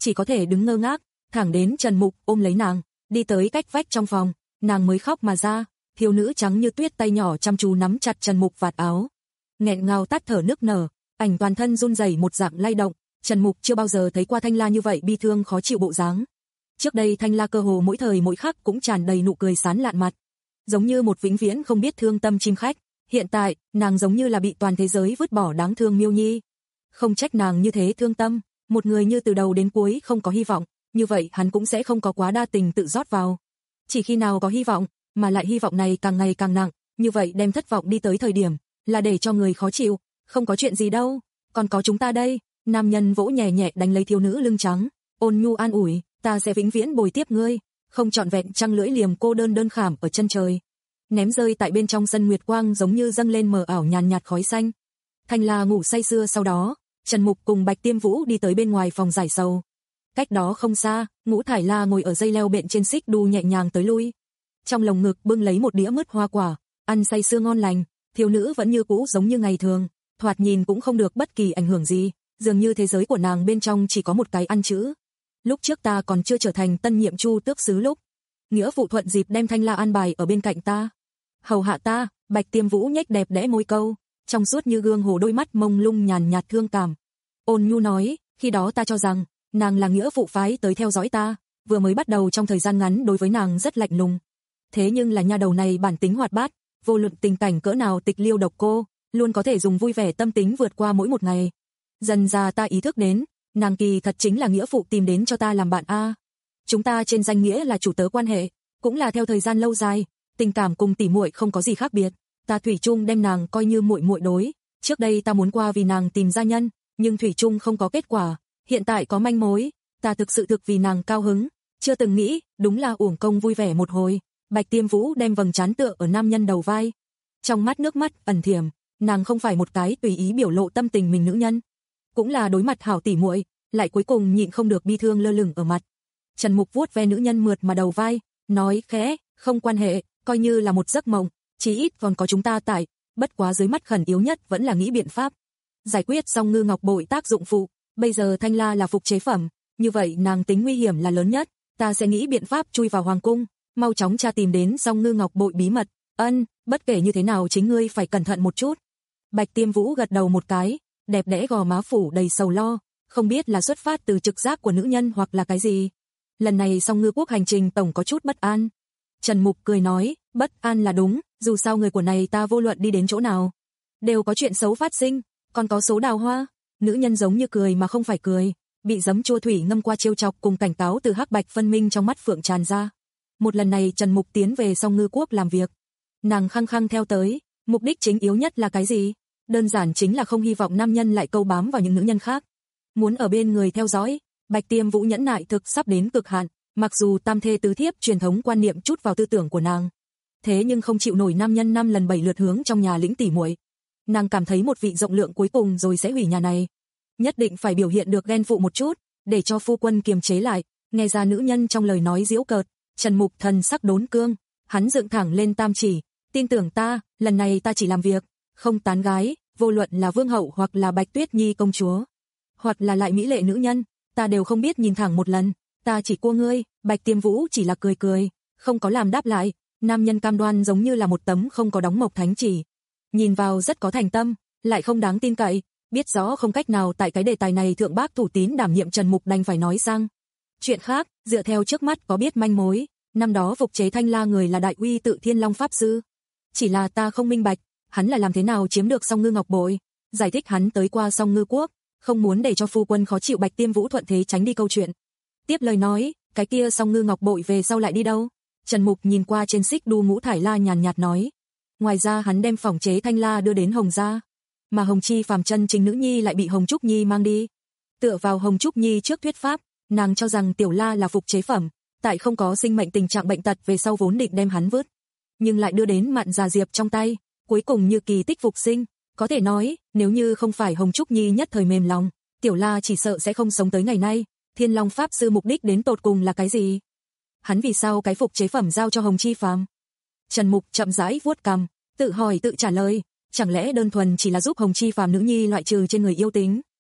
chỉ có thể đứng ngơ ngác, thẳng đến Trần Mục ôm lấy nàng, đi tới cách vách trong phòng, nàng mới khóc mà ra, thiếu nữ trắng như tuyết tay nhỏ chăm chú nắm chặt Trần Mục vạt áo. Nghẹn ngào tắt thở nức nở, ảnh toàn thân run rẩy một dạng lay động, Trần Mục chưa bao giờ thấy qua Thanh La như vậy bi thương khó chịu bộ dáng. Trước đây Thanh La cơ hồ mỗi thời mỗi khắc cũng tràn đầy nụ cười sán lạn mặt, giống như một vĩnh viễn không biết thương tâm chim khách. Hiện tại, nàng giống như là bị toàn thế giới vứt bỏ đáng thương Miêu Nhi. Không trách nàng như thế thương tâm, một người như từ đầu đến cuối không có hy vọng, như vậy hắn cũng sẽ không có quá đa tình tự rót vào. Chỉ khi nào có hy vọng, mà lại hy vọng này càng ngày càng nặng, như vậy đem thất vọng đi tới thời điểm, là để cho người khó chịu, không có chuyện gì đâu, còn có chúng ta đây. Nam nhân vỗ nhẹ nhẹ đánh lấy thiếu nữ lưng trắng, ôn nhu an ủi, ta sẽ vĩnh viễn bồi tiếp ngươi, không trọn vẹn trăng lưỡi liềm cô đơn đơn khảm ở chân trời. Ném rơi tại bên trong sân nguyệt quang giống như dâng lên mờ ảo nhàn nhạt khói xanh. Thanh La ngủ say sưa sau đó, Trần Mục cùng Bạch Tiêm Vũ đi tới bên ngoài phòng giải sầu. Cách đó không xa, Ngũ Thải La ngồi ở dây leo bện trên xích đu nhẹ nhàng tới lui. Trong lồng ngực bưng lấy một đĩa mứt hoa quả, ăn say sưa ngon lành, thiếu nữ vẫn như cũ giống như ngày thường, thoạt nhìn cũng không được bất kỳ ảnh hưởng gì, dường như thế giới của nàng bên trong chỉ có một cái ăn chữ. Lúc trước ta còn chưa trở thành tân nhiệm Chu tước sứ lúc, nghĩa phụ thuận dịp đem Thanh La an bài ở bên cạnh ta. Hầu hạ ta, Bạch Tiêm Vũ nhếch đẹp đẽ môi câu, trong suốt như gương hồ đôi mắt mông lung nhàn nhạt thương cảm. Ôn nhu nói, khi đó ta cho rằng, nàng là nghĩa phụ phái tới theo dõi ta, vừa mới bắt đầu trong thời gian ngắn đối với nàng rất lạnh lùng. Thế nhưng là nha đầu này bản tính hoạt bát, vô luận tình cảnh cỡ nào tịch liêu độc cô, luôn có thể dùng vui vẻ tâm tính vượt qua mỗi một ngày. Dần ra ta ý thức đến, nàng kỳ thật chính là nghĩa phụ tìm đến cho ta làm bạn a. Chúng ta trên danh nghĩa là chủ tớ quan hệ, cũng là theo thời gian lâu dài, tình cảm cùng tỉ muội không có gì khác biệt, ta thủy chung đem nàng coi như muội muội đối. Trước đây ta muốn qua vì nàng tìm gia nhân, nhưng thủy chung không có kết quả, hiện tại có manh mối, ta thực sự thực vì nàng cao hứng, chưa từng nghĩ, đúng là uổng công vui vẻ một hồi. Bạch Tiêm Vũ đem vầng trán tựa ở nam nhân đầu vai, trong mắt nước mắt ẩn thiểm, nàng không phải một cái tùy ý biểu lộ tâm tình mình nữ nhân, cũng là đối mặt hảo tỉ muội, lại cuối cùng nhịn không được bi thương lơ lửng ở mặt. Trần Mục vuốt ve nữ nhân mượt mà đầu vai, nói khẽ, không quan hệ, coi như là một giấc mộng, chí ít còn có chúng ta tại, bất quá dưới mắt khẩn yếu nhất vẫn là nghĩ biện pháp giải quyết xong ngư ngọc bội tác dụng phụ. Bây giờ Thanh La là phục chế phẩm, như vậy nàng tính nguy hiểm là lớn nhất, ta sẽ nghĩ biện pháp chui vào hoàng cung, mau chóng tra tìm đến xong ngư ngọc bội bí mật. Ân, bất kể như thế nào chính ngươi phải cẩn thận một chút. Bạch Tiêm Vũ gật đầu một cái, đẹp đẽ gò má phủ đầy sầu lo, không biết là xuất phát từ trực giác của nữ nhân hoặc là cái gì. Lần này Song Ngư Quốc hành trình tổng có chút bất an. Trần Mục cười nói, bất an là đúng, dù sao người của này ta vô luận đi đến chỗ nào, đều có chuyện xấu phát sinh, còn có số đào hoa. Nữ nhân giống như cười mà không phải cười, bị giấm chua thủy ngâm qua trêu chọc cùng cảnh cáo từ hắc bạch phân minh trong mắt phượng tràn ra. Một lần này Trần Mục tiến về Song Ngư Quốc làm việc, nàng khăng khăng theo tới, mục đích chính yếu nhất là cái gì? Đơn giản chính là không hy vọng nam nhân lại câu bám vào những nữ nhân khác, muốn ở bên người theo dõi. Bạch Tiêm Vũ nhẫn nại thực sắp đến cực hạn, mặc dù tam thê tứ thiếp truyền thống quan niệm chút vào tư tưởng của nàng, thế nhưng không chịu nổi nam nhân năm lần bảy lượt hướng trong nhà lĩnh tỉ muội. Nàng cảm thấy một vị rộng lượng cuối cùng rồi sẽ hủy nhà này, nhất định phải biểu hiện được ghen phụ một chút, để cho phu quân kiềm chế lại. Nghe ra nữ nhân trong lời nói giễu cợt, Trần Mục thần sắc đốn cương, hắn dựng thẳng lên tam chỉ, tin tưởng ta, lần này ta chỉ làm việc, không tán gái, vô luận là vương hậu hoặc là Bạch Tuyết Nhi công chúa, hoặc là lại mỹ lệ nữ nhân, ta đều không biết nhìn thẳng một lần, ta chỉ cua ngươi. Bạch Tiêm Vũ chỉ là cười cười, không có làm đáp lại. Nam nhân cam đoan giống như là một tấm không có đóng mộc thánh chỉ, nhìn vào rất có thành tâm, lại không đáng tin cậy. Biết rõ không cách nào tại cái đề tài này thượng bác thủ tín đảm nhiệm, Trần Mục đành phải nói sang chuyện khác. Dựa theo trước mắt có biết manh mối, năm đó phục chế Thanh La người là Đại Uy Tự Thiên Long pháp sư, chỉ là ta không minh bạch hắn là làm thế nào chiếm được Song Ngư Ngọc bội. Giải thích hắn tới qua Song Ngư Quốc, không muốn để cho phu quân khó chịu. Bạch Tiêm Vũ thuận thế tránh đi câu chuyện, tiếp lời nói, cái kia Song Ngư Ngọc bội về sau lại đi đâu? Trần Mục nhìn qua trên xích đu Ngũ Thải La nhàn nhạt nói, ngoài ra hắn đem phỏng chế Thanh La đưa đến Hồng gia, mà Hồng Chi phàm chân chính nữ nhi lại bị Hồng Trúc Nhi mang đi. Tựa vào Hồng Trúc Nhi trước thuyết pháp, nàng cho rằng Tiểu La là phục chế phẩm, tại không có sinh mệnh tình trạng bệnh tật về sau vốn định đem hắn vứt, nhưng lại đưa đến Mạn Già Diệp trong tay, cuối cùng như kỳ tích phục sinh. Có thể nói, nếu như không phải Hồng Trúc Nhi nhất thời mềm lòng, Tiểu La chỉ sợ sẽ không sống tới ngày nay. Thiên Long pháp sư mục đích đến tột cùng là cái gì? Hắn vì sao cái phục chế phẩm giao cho Hồng Chi phàm? Trần Mục chậm rãi vuốt cằm, tự hỏi tự trả lời, chẳng lẽ đơn thuần chỉ là giúp Hồng Chi phàm nữ nhi loại trừ trên người yêu tính?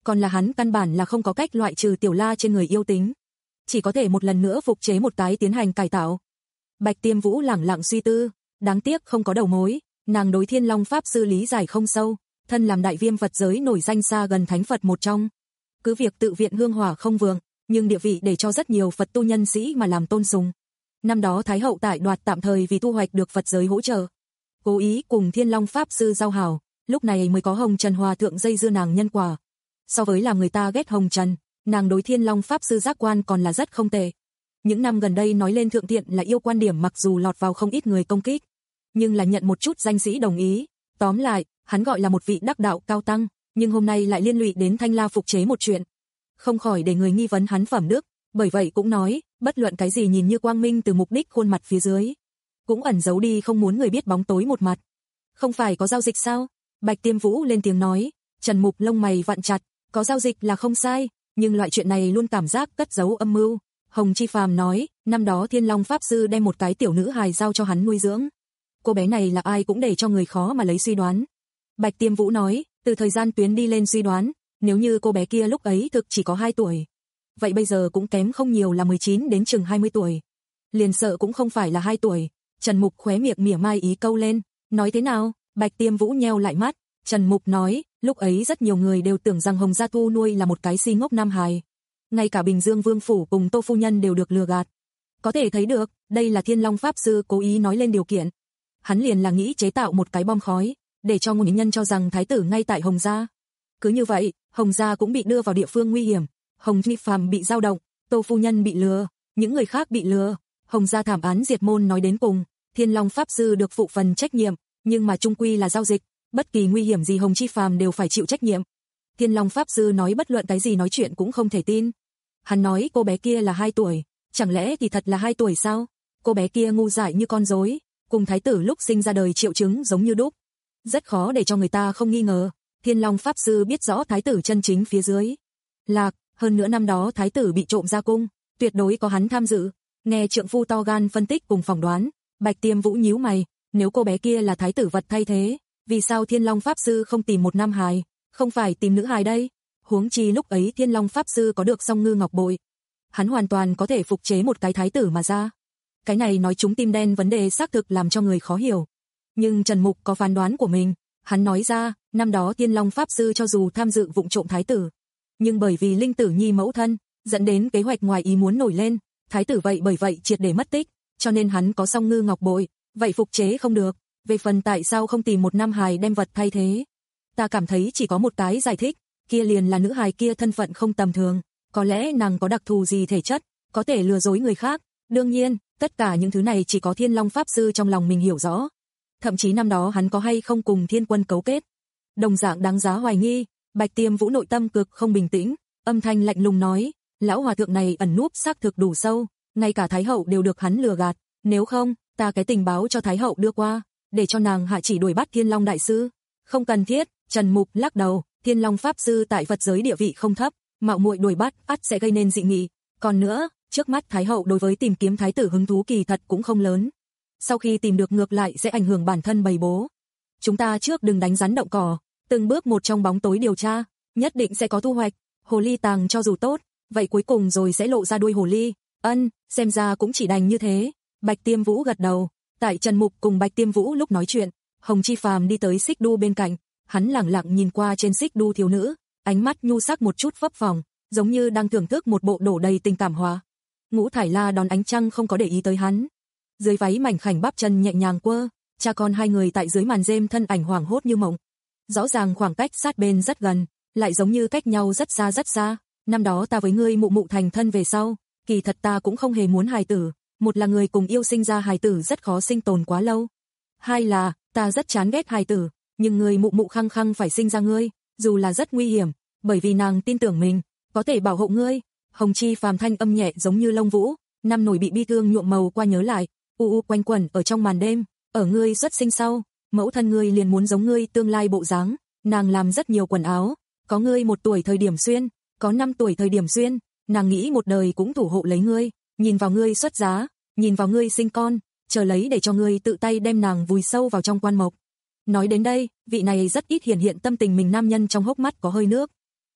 còn là hắn căn bản là không có cách loại trừ Tiểu La trên người yêu tính. Chỉ có thể một lần nữa phục chế một cái tiến hành cải tạo. Bạch Tiêm Vũ lẳng lặng suy tư, đáng tiếc không có đầu mối, nàng đối Thiên Long Pháp Sư lý giải không sâu, thân làm đại viêm Phật giới nổi danh xa gần thánh Phật một trong. Cứ việc tự viện hương hỏa không vượng, nhưng địa vị để cho rất nhiều Phật tu nhân sĩ mà làm tôn sùng. Năm đó Thái hậu tại đoạt tạm thời vì thu hoạch được Phật giới hỗ trợ, cố ý cùng Thiên Long Pháp Sư giao hảo, lúc này mới có Hồng Trần Hòa thượng dây dưa nàng nhân quả. So với làm người ta ghét Hồng Trần, nàng đối Thiên Long Pháp Sư giác quan còn là rất không tệ. Những năm gần đây nói lên thượng thiện là yêu quan điểm mặc dù lọt vào không ít người công kích, nhưng là nhận một chút danh sĩ đồng ý. Tóm lại, hắn gọi là một vị đắc đạo cao tăng, nhưng hôm nay lại liên lụy đến Thanh La phục chế một chuyện. Không khỏi để người nghi vấn hắn phẩm đức, bởi vậy cũng nói, bất luận cái gì nhìn như quang minh từ mục đích khuôn mặt phía dưới, cũng ẩn giấu đi không muốn người biết bóng tối một mặt. Không phải có giao dịch sao? Bạch Tiêm Vũ lên tiếng nói. Trần Mục lông mày vặn chặt, có giao dịch là không sai, nhưng loại chuyện này luôn cảm giác cất giấu âm mưu. Hồng Chi Phàm nói, năm đó Thiên Long Pháp Sư đem một cái tiểu nữ hài giao cho hắn nuôi dưỡng. Cô bé này là ai cũng để cho người khó mà lấy suy đoán. Bạch Tiêm Vũ nói, từ thời gian tuyến đi lên suy đoán, nếu như cô bé kia lúc ấy thực chỉ có hai tuổi, vậy bây giờ cũng kém không nhiều là mười chín đến chừng hai mươi tuổi. Liền sợ cũng không phải là hai tuổi. Trần Mục khóe miệng mỉa mai ý câu lên, nói thế nào? Bạch Tiêm Vũ nheo lại mắt. Trần Mục nói, lúc ấy rất nhiều người đều tưởng rằng Hồng Gia Thu nuôi là một cái si ngốc nam hài. Ngay cả Bình Dương Vương Phủ cùng Tô Phu Nhân đều được lừa gạt. Có thể thấy được, đây là Thiên Long Pháp Sư cố ý nói lên điều kiện. Hắn liền là nghĩ chế tạo một cái bom khói, để cho nguồn nhân cho rằng thái tử ngay tại Hồng Gia. Cứ như vậy, Hồng Gia cũng bị đưa vào địa phương nguy hiểm. Hồng Chi Phàm bị dao động, Tô Phu Nhân bị lừa, những người khác bị lừa. Hồng Gia thảm án diệt môn nói đến cùng, Thiên Long Pháp Sư được phụ phần trách nhiệm, nhưng mà chung quy là giao dịch, bất kỳ nguy hiểm gì Hồng Chi Phàm đều phải chịu trách nhiệm. Thiên Long Pháp Sư nói bất luận cái gì nói chuyện cũng không thể tin. Hắn nói cô bé kia là hai tuổi, chẳng lẽ thì thật là hai tuổi sao? Cô bé kia ngu dại như con rối, cùng thái tử lúc sinh ra đời triệu chứng giống như đúc. Rất khó để cho người ta không nghi ngờ, Thiên Long Pháp Sư biết rõ thái tử chân chính phía dưới. Lạc, hơn nữa năm đó thái tử bị trộm ra cung, tuyệt đối có hắn tham dự. Nghe trượng phu to gan phân tích cùng phỏng đoán, Bạch Tiêm Vũ nhíu mày, nếu cô bé kia là thái tử vật thay thế, vì sao Thiên Long Pháp Sư không tìm một nam hài, không phải tìm nữ hài đây? Huống chi lúc ấy Thiên Long Pháp Sư có được Song Ngư Ngọc Bội, hắn hoàn toàn có thể phục chế một cái thái tử mà ra. Cái này nói chúng tim đen vấn đề xác thực làm cho người khó hiểu. Nhưng Trần Mục có phán đoán của mình, hắn nói ra, năm đó Thiên Long Pháp Sư cho dù tham dự vụng trộm thái tử, nhưng bởi vì Linh Tử Nhi mẫu thân, dẫn đến kế hoạch ngoài ý muốn nổi lên, thái tử vậy bởi vậy triệt để mất tích, cho nên hắn có Song Ngư Ngọc Bội, vậy phục chế không được. Về phần tại sao không tìm một nam hài đem vật thay thế, ta cảm thấy chỉ có một cái giải thích, kia liền là nữ hài kia thân phận không tầm thường, có lẽ nàng có đặc thù gì thể chất, có thể lừa dối người khác. Đương nhiên, tất cả những thứ này chỉ có Thiên Long Pháp Sư trong lòng mình hiểu rõ. Thậm chí năm đó hắn có hay không cùng Thiên Quân cấu kết, đồng dạng đáng giá hoài nghi. Bạch Tiêm Vũ nội tâm cực không bình tĩnh, âm thanh lạnh lùng nói, lão hòa thượng này ẩn núp xác thực đủ sâu, ngay cả thái hậu đều được hắn lừa gạt, nếu không, ta cái tình báo cho thái hậu đưa qua, để cho nàng hạ chỉ đuổi bắt Thiên Long đại sư. Không cần thiết. Trần Mục lắc đầu, Thiên Long Pháp Sư tại Phật giới địa vị không thấp, mạo muội đuổi bắt ắt sẽ gây nên dị nghị. Còn nữa, trước mắt thái hậu đối với tìm kiếm thái tử hứng thú kỳ thật cũng không lớn. Sau khi tìm được ngược lại sẽ ảnh hưởng bản thân bày bố. Chúng ta trước đừng đánh rắn động cỏ, từng bước một trong bóng tối điều tra, nhất định sẽ có thu hoạch. Hồ ly tàng cho dù tốt, vậy cuối cùng rồi sẽ lộ ra đuôi hồ ly. Ân, xem ra cũng chỉ đành như thế. Bạch Tiêm Vũ gật đầu. Tại Trần Mục cùng Bạch Tiêm Vũ lúc nói chuyện, Hồng Chi Phàm đi tới xích đu bên cạnh, hắn lẳng lặng nhìn qua trên xích đu thiếu nữ, ánh mắt nhu sắc một chút phấp phồng, giống như đang thưởng thức một bộ đổ đầy tình cảm hóa. Ngũ Thải La đón ánh trăng không có để ý tới hắn. Dưới váy mảnh khảnh bắp chân nhẹ nhàng quơ, cha con hai người tại dưới màn rêm thân ảnh hoảng hốt như mộng. Rõ ràng khoảng cách sát bên rất gần, lại giống như cách nhau rất xa rất xa. Năm đó ta với ngươi mụ mụ thành thân về sau, kỳ thật ta cũng không hề muốn hài tử, một là người cùng yêu sinh ra hài tử rất khó sinh tồn quá lâu. Hai là, ta rất chán ghét hài tử, nhưng người mụ mụ khăng khăng phải sinh ra ngươi, dù là rất nguy hiểm, bởi vì nàng tin tưởng mình có thể bảo hộ ngươi. Hồng Chi Phàm thanh âm nhẹ giống như lông vũ, năm nổi bị bi thương nhuộm màu qua nhớ lại, u u quanh quẩn ở trong màn đêm. Ở ngươi xuất sinh sau, mẫu thân ngươi liền muốn giống ngươi tương lai bộ dáng, nàng làm rất nhiều quần áo, có ngươi một tuổi thời điểm xuyên, có năm tuổi thời điểm xuyên, nàng nghĩ một đời cũng thủ hộ lấy ngươi, nhìn vào ngươi xuất giá, nhìn vào ngươi sinh con, chờ lấy để cho ngươi tự tay đem nàng vùi sâu vào trong quan mộc. Nói đến đây, vị này rất ít hiển hiện tâm tình mình nam nhân trong hốc mắt có hơi nước.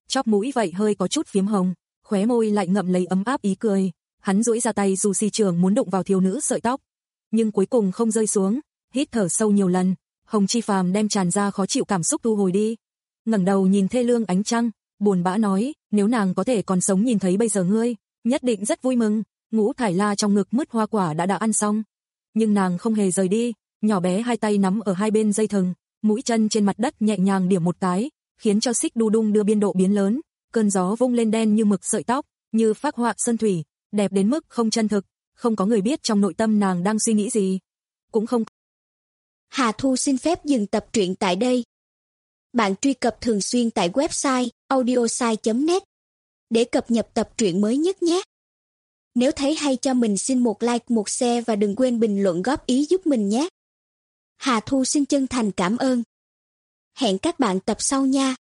chóp mũi vậy hơi có chút phiếm hồng, khóe môi lại ngậm lấy ấm áp ý cười. Hắn duỗi ra tay dù xì trường muốn đụng vào thiếu nữ sợi tóc, nhưng cuối cùng không rơi xuống, hít thở sâu nhiều lần, Hồng Chi Phàm đem tràn ra khó chịu cảm xúc thu hồi đi. Ngẩng đầu nhìn thê lương ánh trăng, buồn bã nói, nếu nàng có thể còn sống nhìn thấy bây giờ ngươi, nhất định rất vui mừng. Ngũ thải la trong ngực mứt hoa quả đã đã ăn xong, nhưng nàng không hề rời đi, nhỏ bé hai tay nắm ở hai bên dây thừng, mũi chân trên mặt đất nhẹ nhàng điểm một cái, khiến cho xích đu đung đưa biên độ biến lớn, cơn gió vung lên đen như mực sợi tóc, như phác họa sơn thủy, đẹp đến mức không chân thực, không có người biết trong nội tâm nàng đang suy nghĩ gì. Cũng không. Hà Thu xin phép dừng tập truyện tại đây. Bạn truy cập thường xuyên tại website audiosai chấm net để cập nhật tập truyện mới nhất nhé. Nếu thấy hay cho mình xin một like, một share và đừng quên bình luận góp ý giúp mình nhé. Hà Thu xin chân thành cảm ơn. Hẹn các bạn tập sau nha.